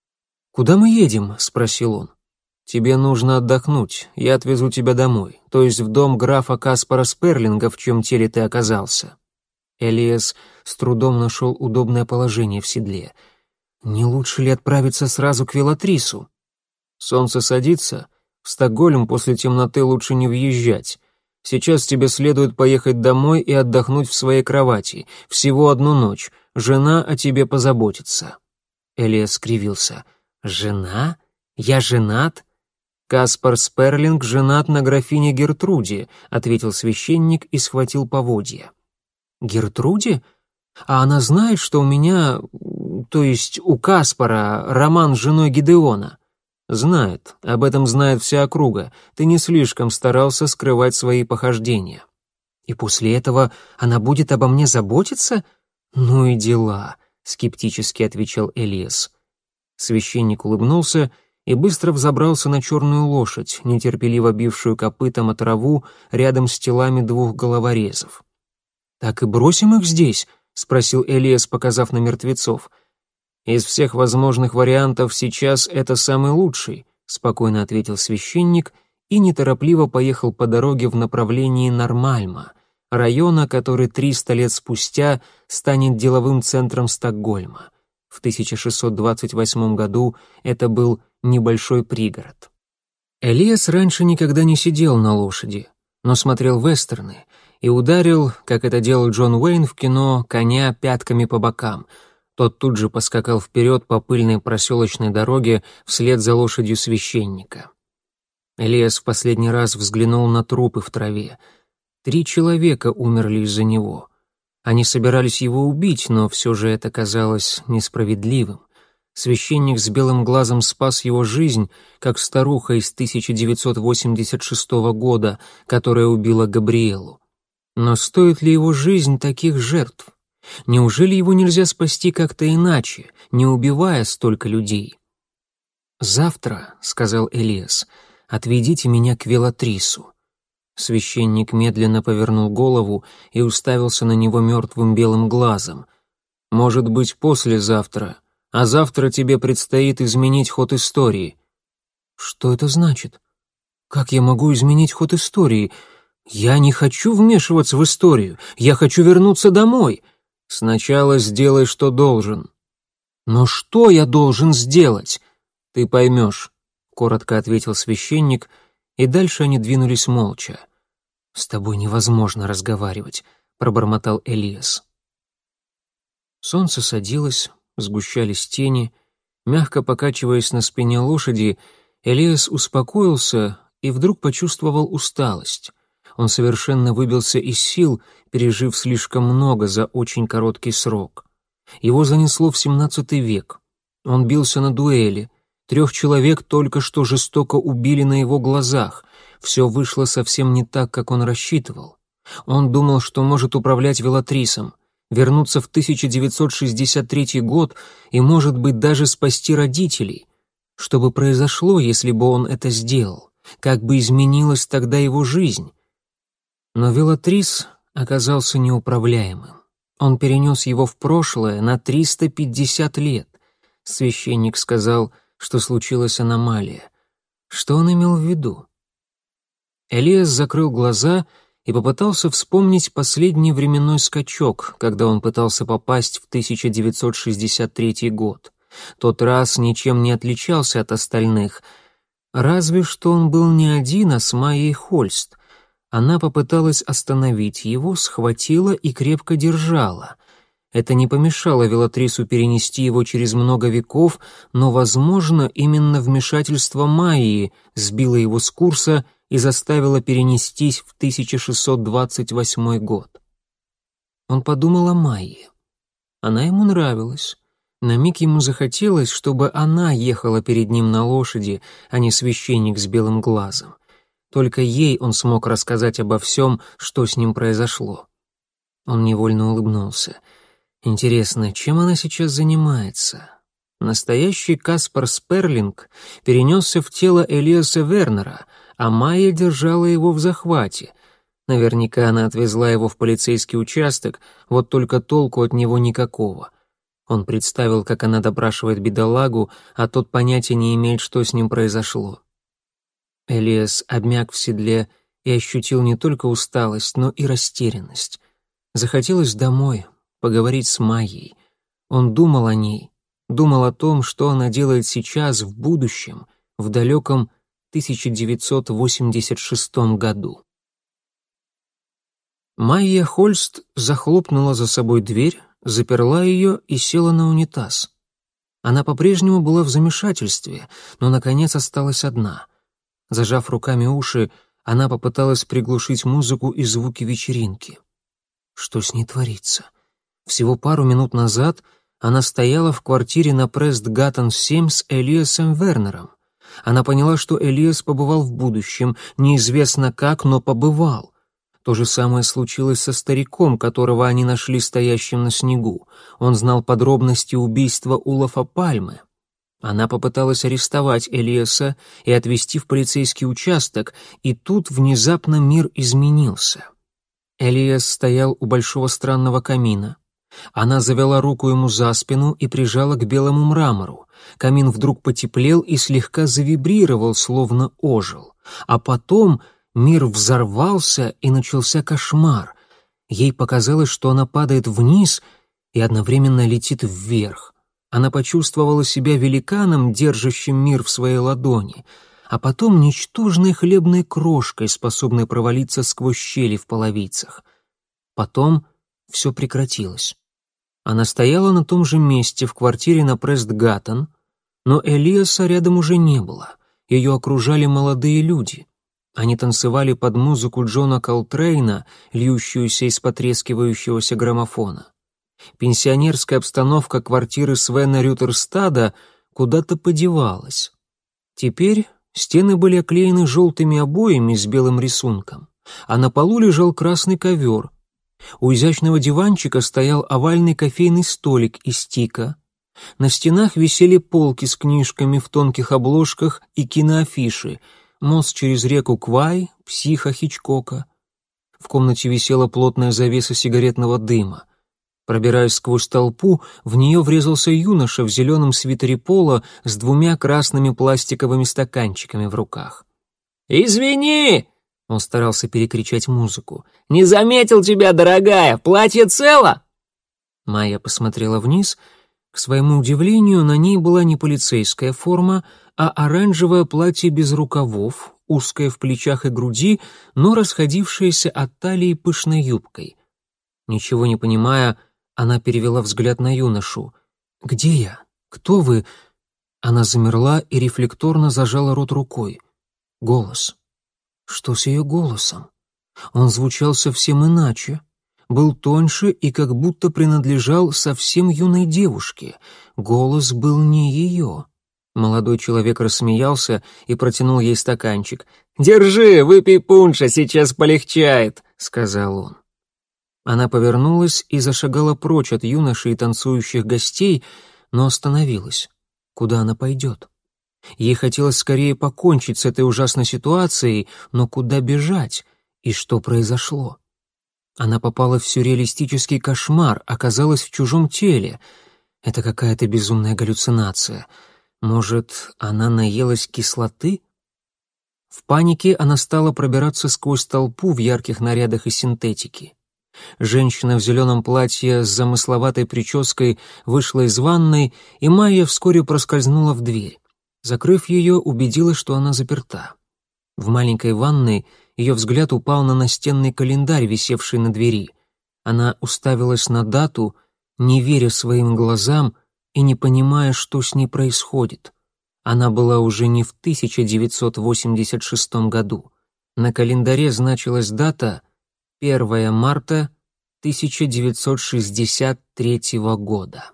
«Куда мы едем?» — спросил он. «Тебе нужно отдохнуть, я отвезу тебя домой, то есть в дом графа Каспара Сперлинга, в чьем теле ты оказался». Элиас с трудом нашел удобное положение в седле. «Не лучше ли отправиться сразу к Велатрису?» «Солнце садится. В Стокгольм после темноты лучше не въезжать. Сейчас тебе следует поехать домой и отдохнуть в своей кровати. Всего одну ночь. Жена о тебе позаботится». Элиас скривился. «Жена? Я женат?» «Каспар Сперлинг женат на графине Гертруде», — ответил священник и схватил поводья. «Гертруде? А она знает, что у меня, то есть у Каспара, роман с женой Гидеона?» «Знает. Об этом знает вся округа. Ты не слишком старался скрывать свои похождения». «И после этого она будет обо мне заботиться?» «Ну и дела», — скептически отвечал Элиас. Священник улыбнулся и быстро взобрался на черную лошадь, нетерпеливо бившую копытом о траву рядом с телами двух головорезов. «Так и бросим их здесь?» — спросил Элиас, показав на мертвецов. «Из всех возможных вариантов сейчас это самый лучший», — спокойно ответил священник и неторопливо поехал по дороге в направлении Нормальма, района, который 300 лет спустя станет деловым центром Стокгольма. В 1628 году это был небольшой пригород. Элиас раньше никогда не сидел на лошади, но смотрел вестерны и ударил, как это делал Джон Уэйн в кино, коня пятками по бокам. Тот тут же поскакал вперед по пыльной проселочной дороге вслед за лошадью священника. Элиас в последний раз взглянул на трупы в траве. 3 человека умерли из-за него. Они собирались его убить, но все же это казалось несправедливым. Священник с белым глазом спас его жизнь, как старуха из 1986 года, которая убила Габриэлу. Но стоит ли его жизнь таких жертв? Неужели его нельзя спасти как-то иначе, не убивая столько людей? «Завтра», — сказал Элиас, — «отведите меня к Велатрису». Священник медленно повернул голову и уставился на него мертвым белым глазом. «Может быть, послезавтра, а завтра тебе предстоит изменить ход истории». «Что это значит? Как я могу изменить ход истории? Я не хочу вмешиваться в историю, я хочу вернуться домой». «Сначала сделай, что должен». «Но что я должен сделать?» «Ты поймешь», — коротко ответил священник, и дальше они двинулись молча. «С тобой невозможно разговаривать», — пробормотал Элиас. Солнце садилось, сгущались тени. Мягко покачиваясь на спине лошади, Элиас успокоился и вдруг почувствовал усталость. Он совершенно выбился из сил, пережив слишком много за очень короткий срок. Его занесло в 17 век. Он бился на дуэли. 3 человек только что жестоко убили на его глазах. Все вышло совсем не так, как он рассчитывал. Он думал, что может управлять Велатрисом, вернуться в 1963 год и, может быть, даже спасти родителей. Что бы произошло, если бы он это сделал? Как бы изменилась тогда его жизнь? Но Велатрис оказался неуправляемым. Он перенес его в прошлое на 350 лет. Священник сказал, что случилась аномалия. Что он имел в виду? Элиас закрыл глаза и попытался вспомнить последний временной скачок, когда он пытался попасть в 1963 год. Тот раз ничем не отличался от остальных, разве что он был не один, а с Майей Хольст. Она попыталась остановить его, схватила и крепко держала. Это не помешало Велатрису перенести его через много веков, но, возможно, именно вмешательство Майи сбило его с курса и заставило перенестись в 1628 год. Он подумал о Майе. Она ему нравилась. На миг ему захотелось, чтобы она ехала перед ним на лошади, а не священник с белым глазом. Только ей он смог рассказать обо всем, что с ним произошло. Он невольно улыбнулся. Интересно, чем она сейчас занимается? Настоящий Каспар Сперлинг перенесся в тело Элиаса Вернера, а Майя держала его в захвате. Наверняка она отвезла его в полицейский участок, вот только толку от него никакого. Он представил, как она допрашивает бедолагу, а тот понятия не имеет, что с ним произошло. Элиас обмяк в седле и ощутил не только усталость, но и растерянность. Захотелось домой, поговорить с Майей. Он думал о ней, думал о том, что она делает сейчас, в будущем, в далеком 1986 году. Майя Хольст захлопнула за собой дверь, заперла ее и села на унитаз. Она по-прежнему была в замешательстве, но, наконец, осталась одна. Зажав руками уши, она попыталась приглушить музыку и звуки вечеринки. Что с ней творится? Всего пару минут назад она стояла в квартире на Прест-Гаттон-7 с Элиасом Вернером. Она поняла, что Элиас побывал в будущем, неизвестно как, но побывал. То же самое случилось со стариком, которого они нашли стоящим на снегу. Он знал подробности убийства Улафа Пальмы. Она попыталась арестовать Элиаса и отвезти в полицейский участок, и тут внезапно мир изменился. Элиас стоял у большого странного камина. Она завела руку ему за спину и прижала к белому мрамору. Камин вдруг потеплел и слегка завибрировал, словно ожил. А потом мир взорвался, и начался кошмар. Ей показалось, что она падает вниз и одновременно летит вверх. Она почувствовала себя великаном, держащим мир в своей ладони, а потом ничтожной хлебной крошкой, способной провалиться сквозь щели в половицах. Потом все прекратилось. Она стояла на том же месте в квартире на Прест-Гаттон, но Элиаса рядом уже не было. Ее окружали молодые люди. Они танцевали под музыку Джона Колтрейна, льющуюся из потрескивающегося граммофона. Пенсионерская обстановка квартиры Свена Рютерстада куда-то подевалась. Теперь стены были оклеены желтыми обоями с белым рисунком, а на полу лежал красный ковер. У изящного диванчика стоял овальный кофейный столик из тика. На стенах висели полки с книжками в тонких обложках и киноафиши «Мост через реку Квай», «Психа» Хичкока. В комнате висела плотная завеса сигаретного дыма. Пробираясь сквозь толпу, в нее врезался юноша в зеленом свитере поло с 2 красными пластиковыми стаканчиками в руках. «Извини!» — он старался перекричать музыку. «Не заметил тебя, дорогая! Платье цело?» Майя посмотрела вниз. К своему удивлению, на ней была не полицейская форма, а оранжевое платье без рукавов, узкое в плечах и груди, но расходившееся от талии пышной юбкой. Ничего не понимая, она перевела взгляд на юношу. «Где я? Кто вы?» Она замерла и рефлекторно зажала рот рукой. Голос. Что с ее голосом? Он звучал совсем иначе. Был тоньше и как будто принадлежал совсем юной девушке. Голос был не ее. Молодой человек рассмеялся и протянул ей стаканчик. «Держи, выпей пунша, сейчас полегчает», — сказал он. Она повернулась и зашагала прочь от юноши и танцующих гостей, но остановилась. Куда она пойдет? Ей хотелось скорее покончить с этой ужасной ситуацией, но куда бежать? И что произошло? Она попала в сюрреалистический кошмар, оказалась в чужом теле. Это какая-то безумная галлюцинация. Может, она наелась кислоты? В панике она стала пробираться сквозь толпу в ярких нарядах из синтетики. Женщина в зеленом платье с замысловатой прической вышла из ванной, и Майя вскоре проскользнула в дверь. Закрыв ее, убедилась, что она заперта. В маленькой ванной ее взгляд упал на настенный календарь, висевший на двери. Она уставилась на дату, не веря своим глазам и не понимая, что с ней происходит. Она была уже не в 1986 году. На календаре значилась дата 1 марта 1963 года.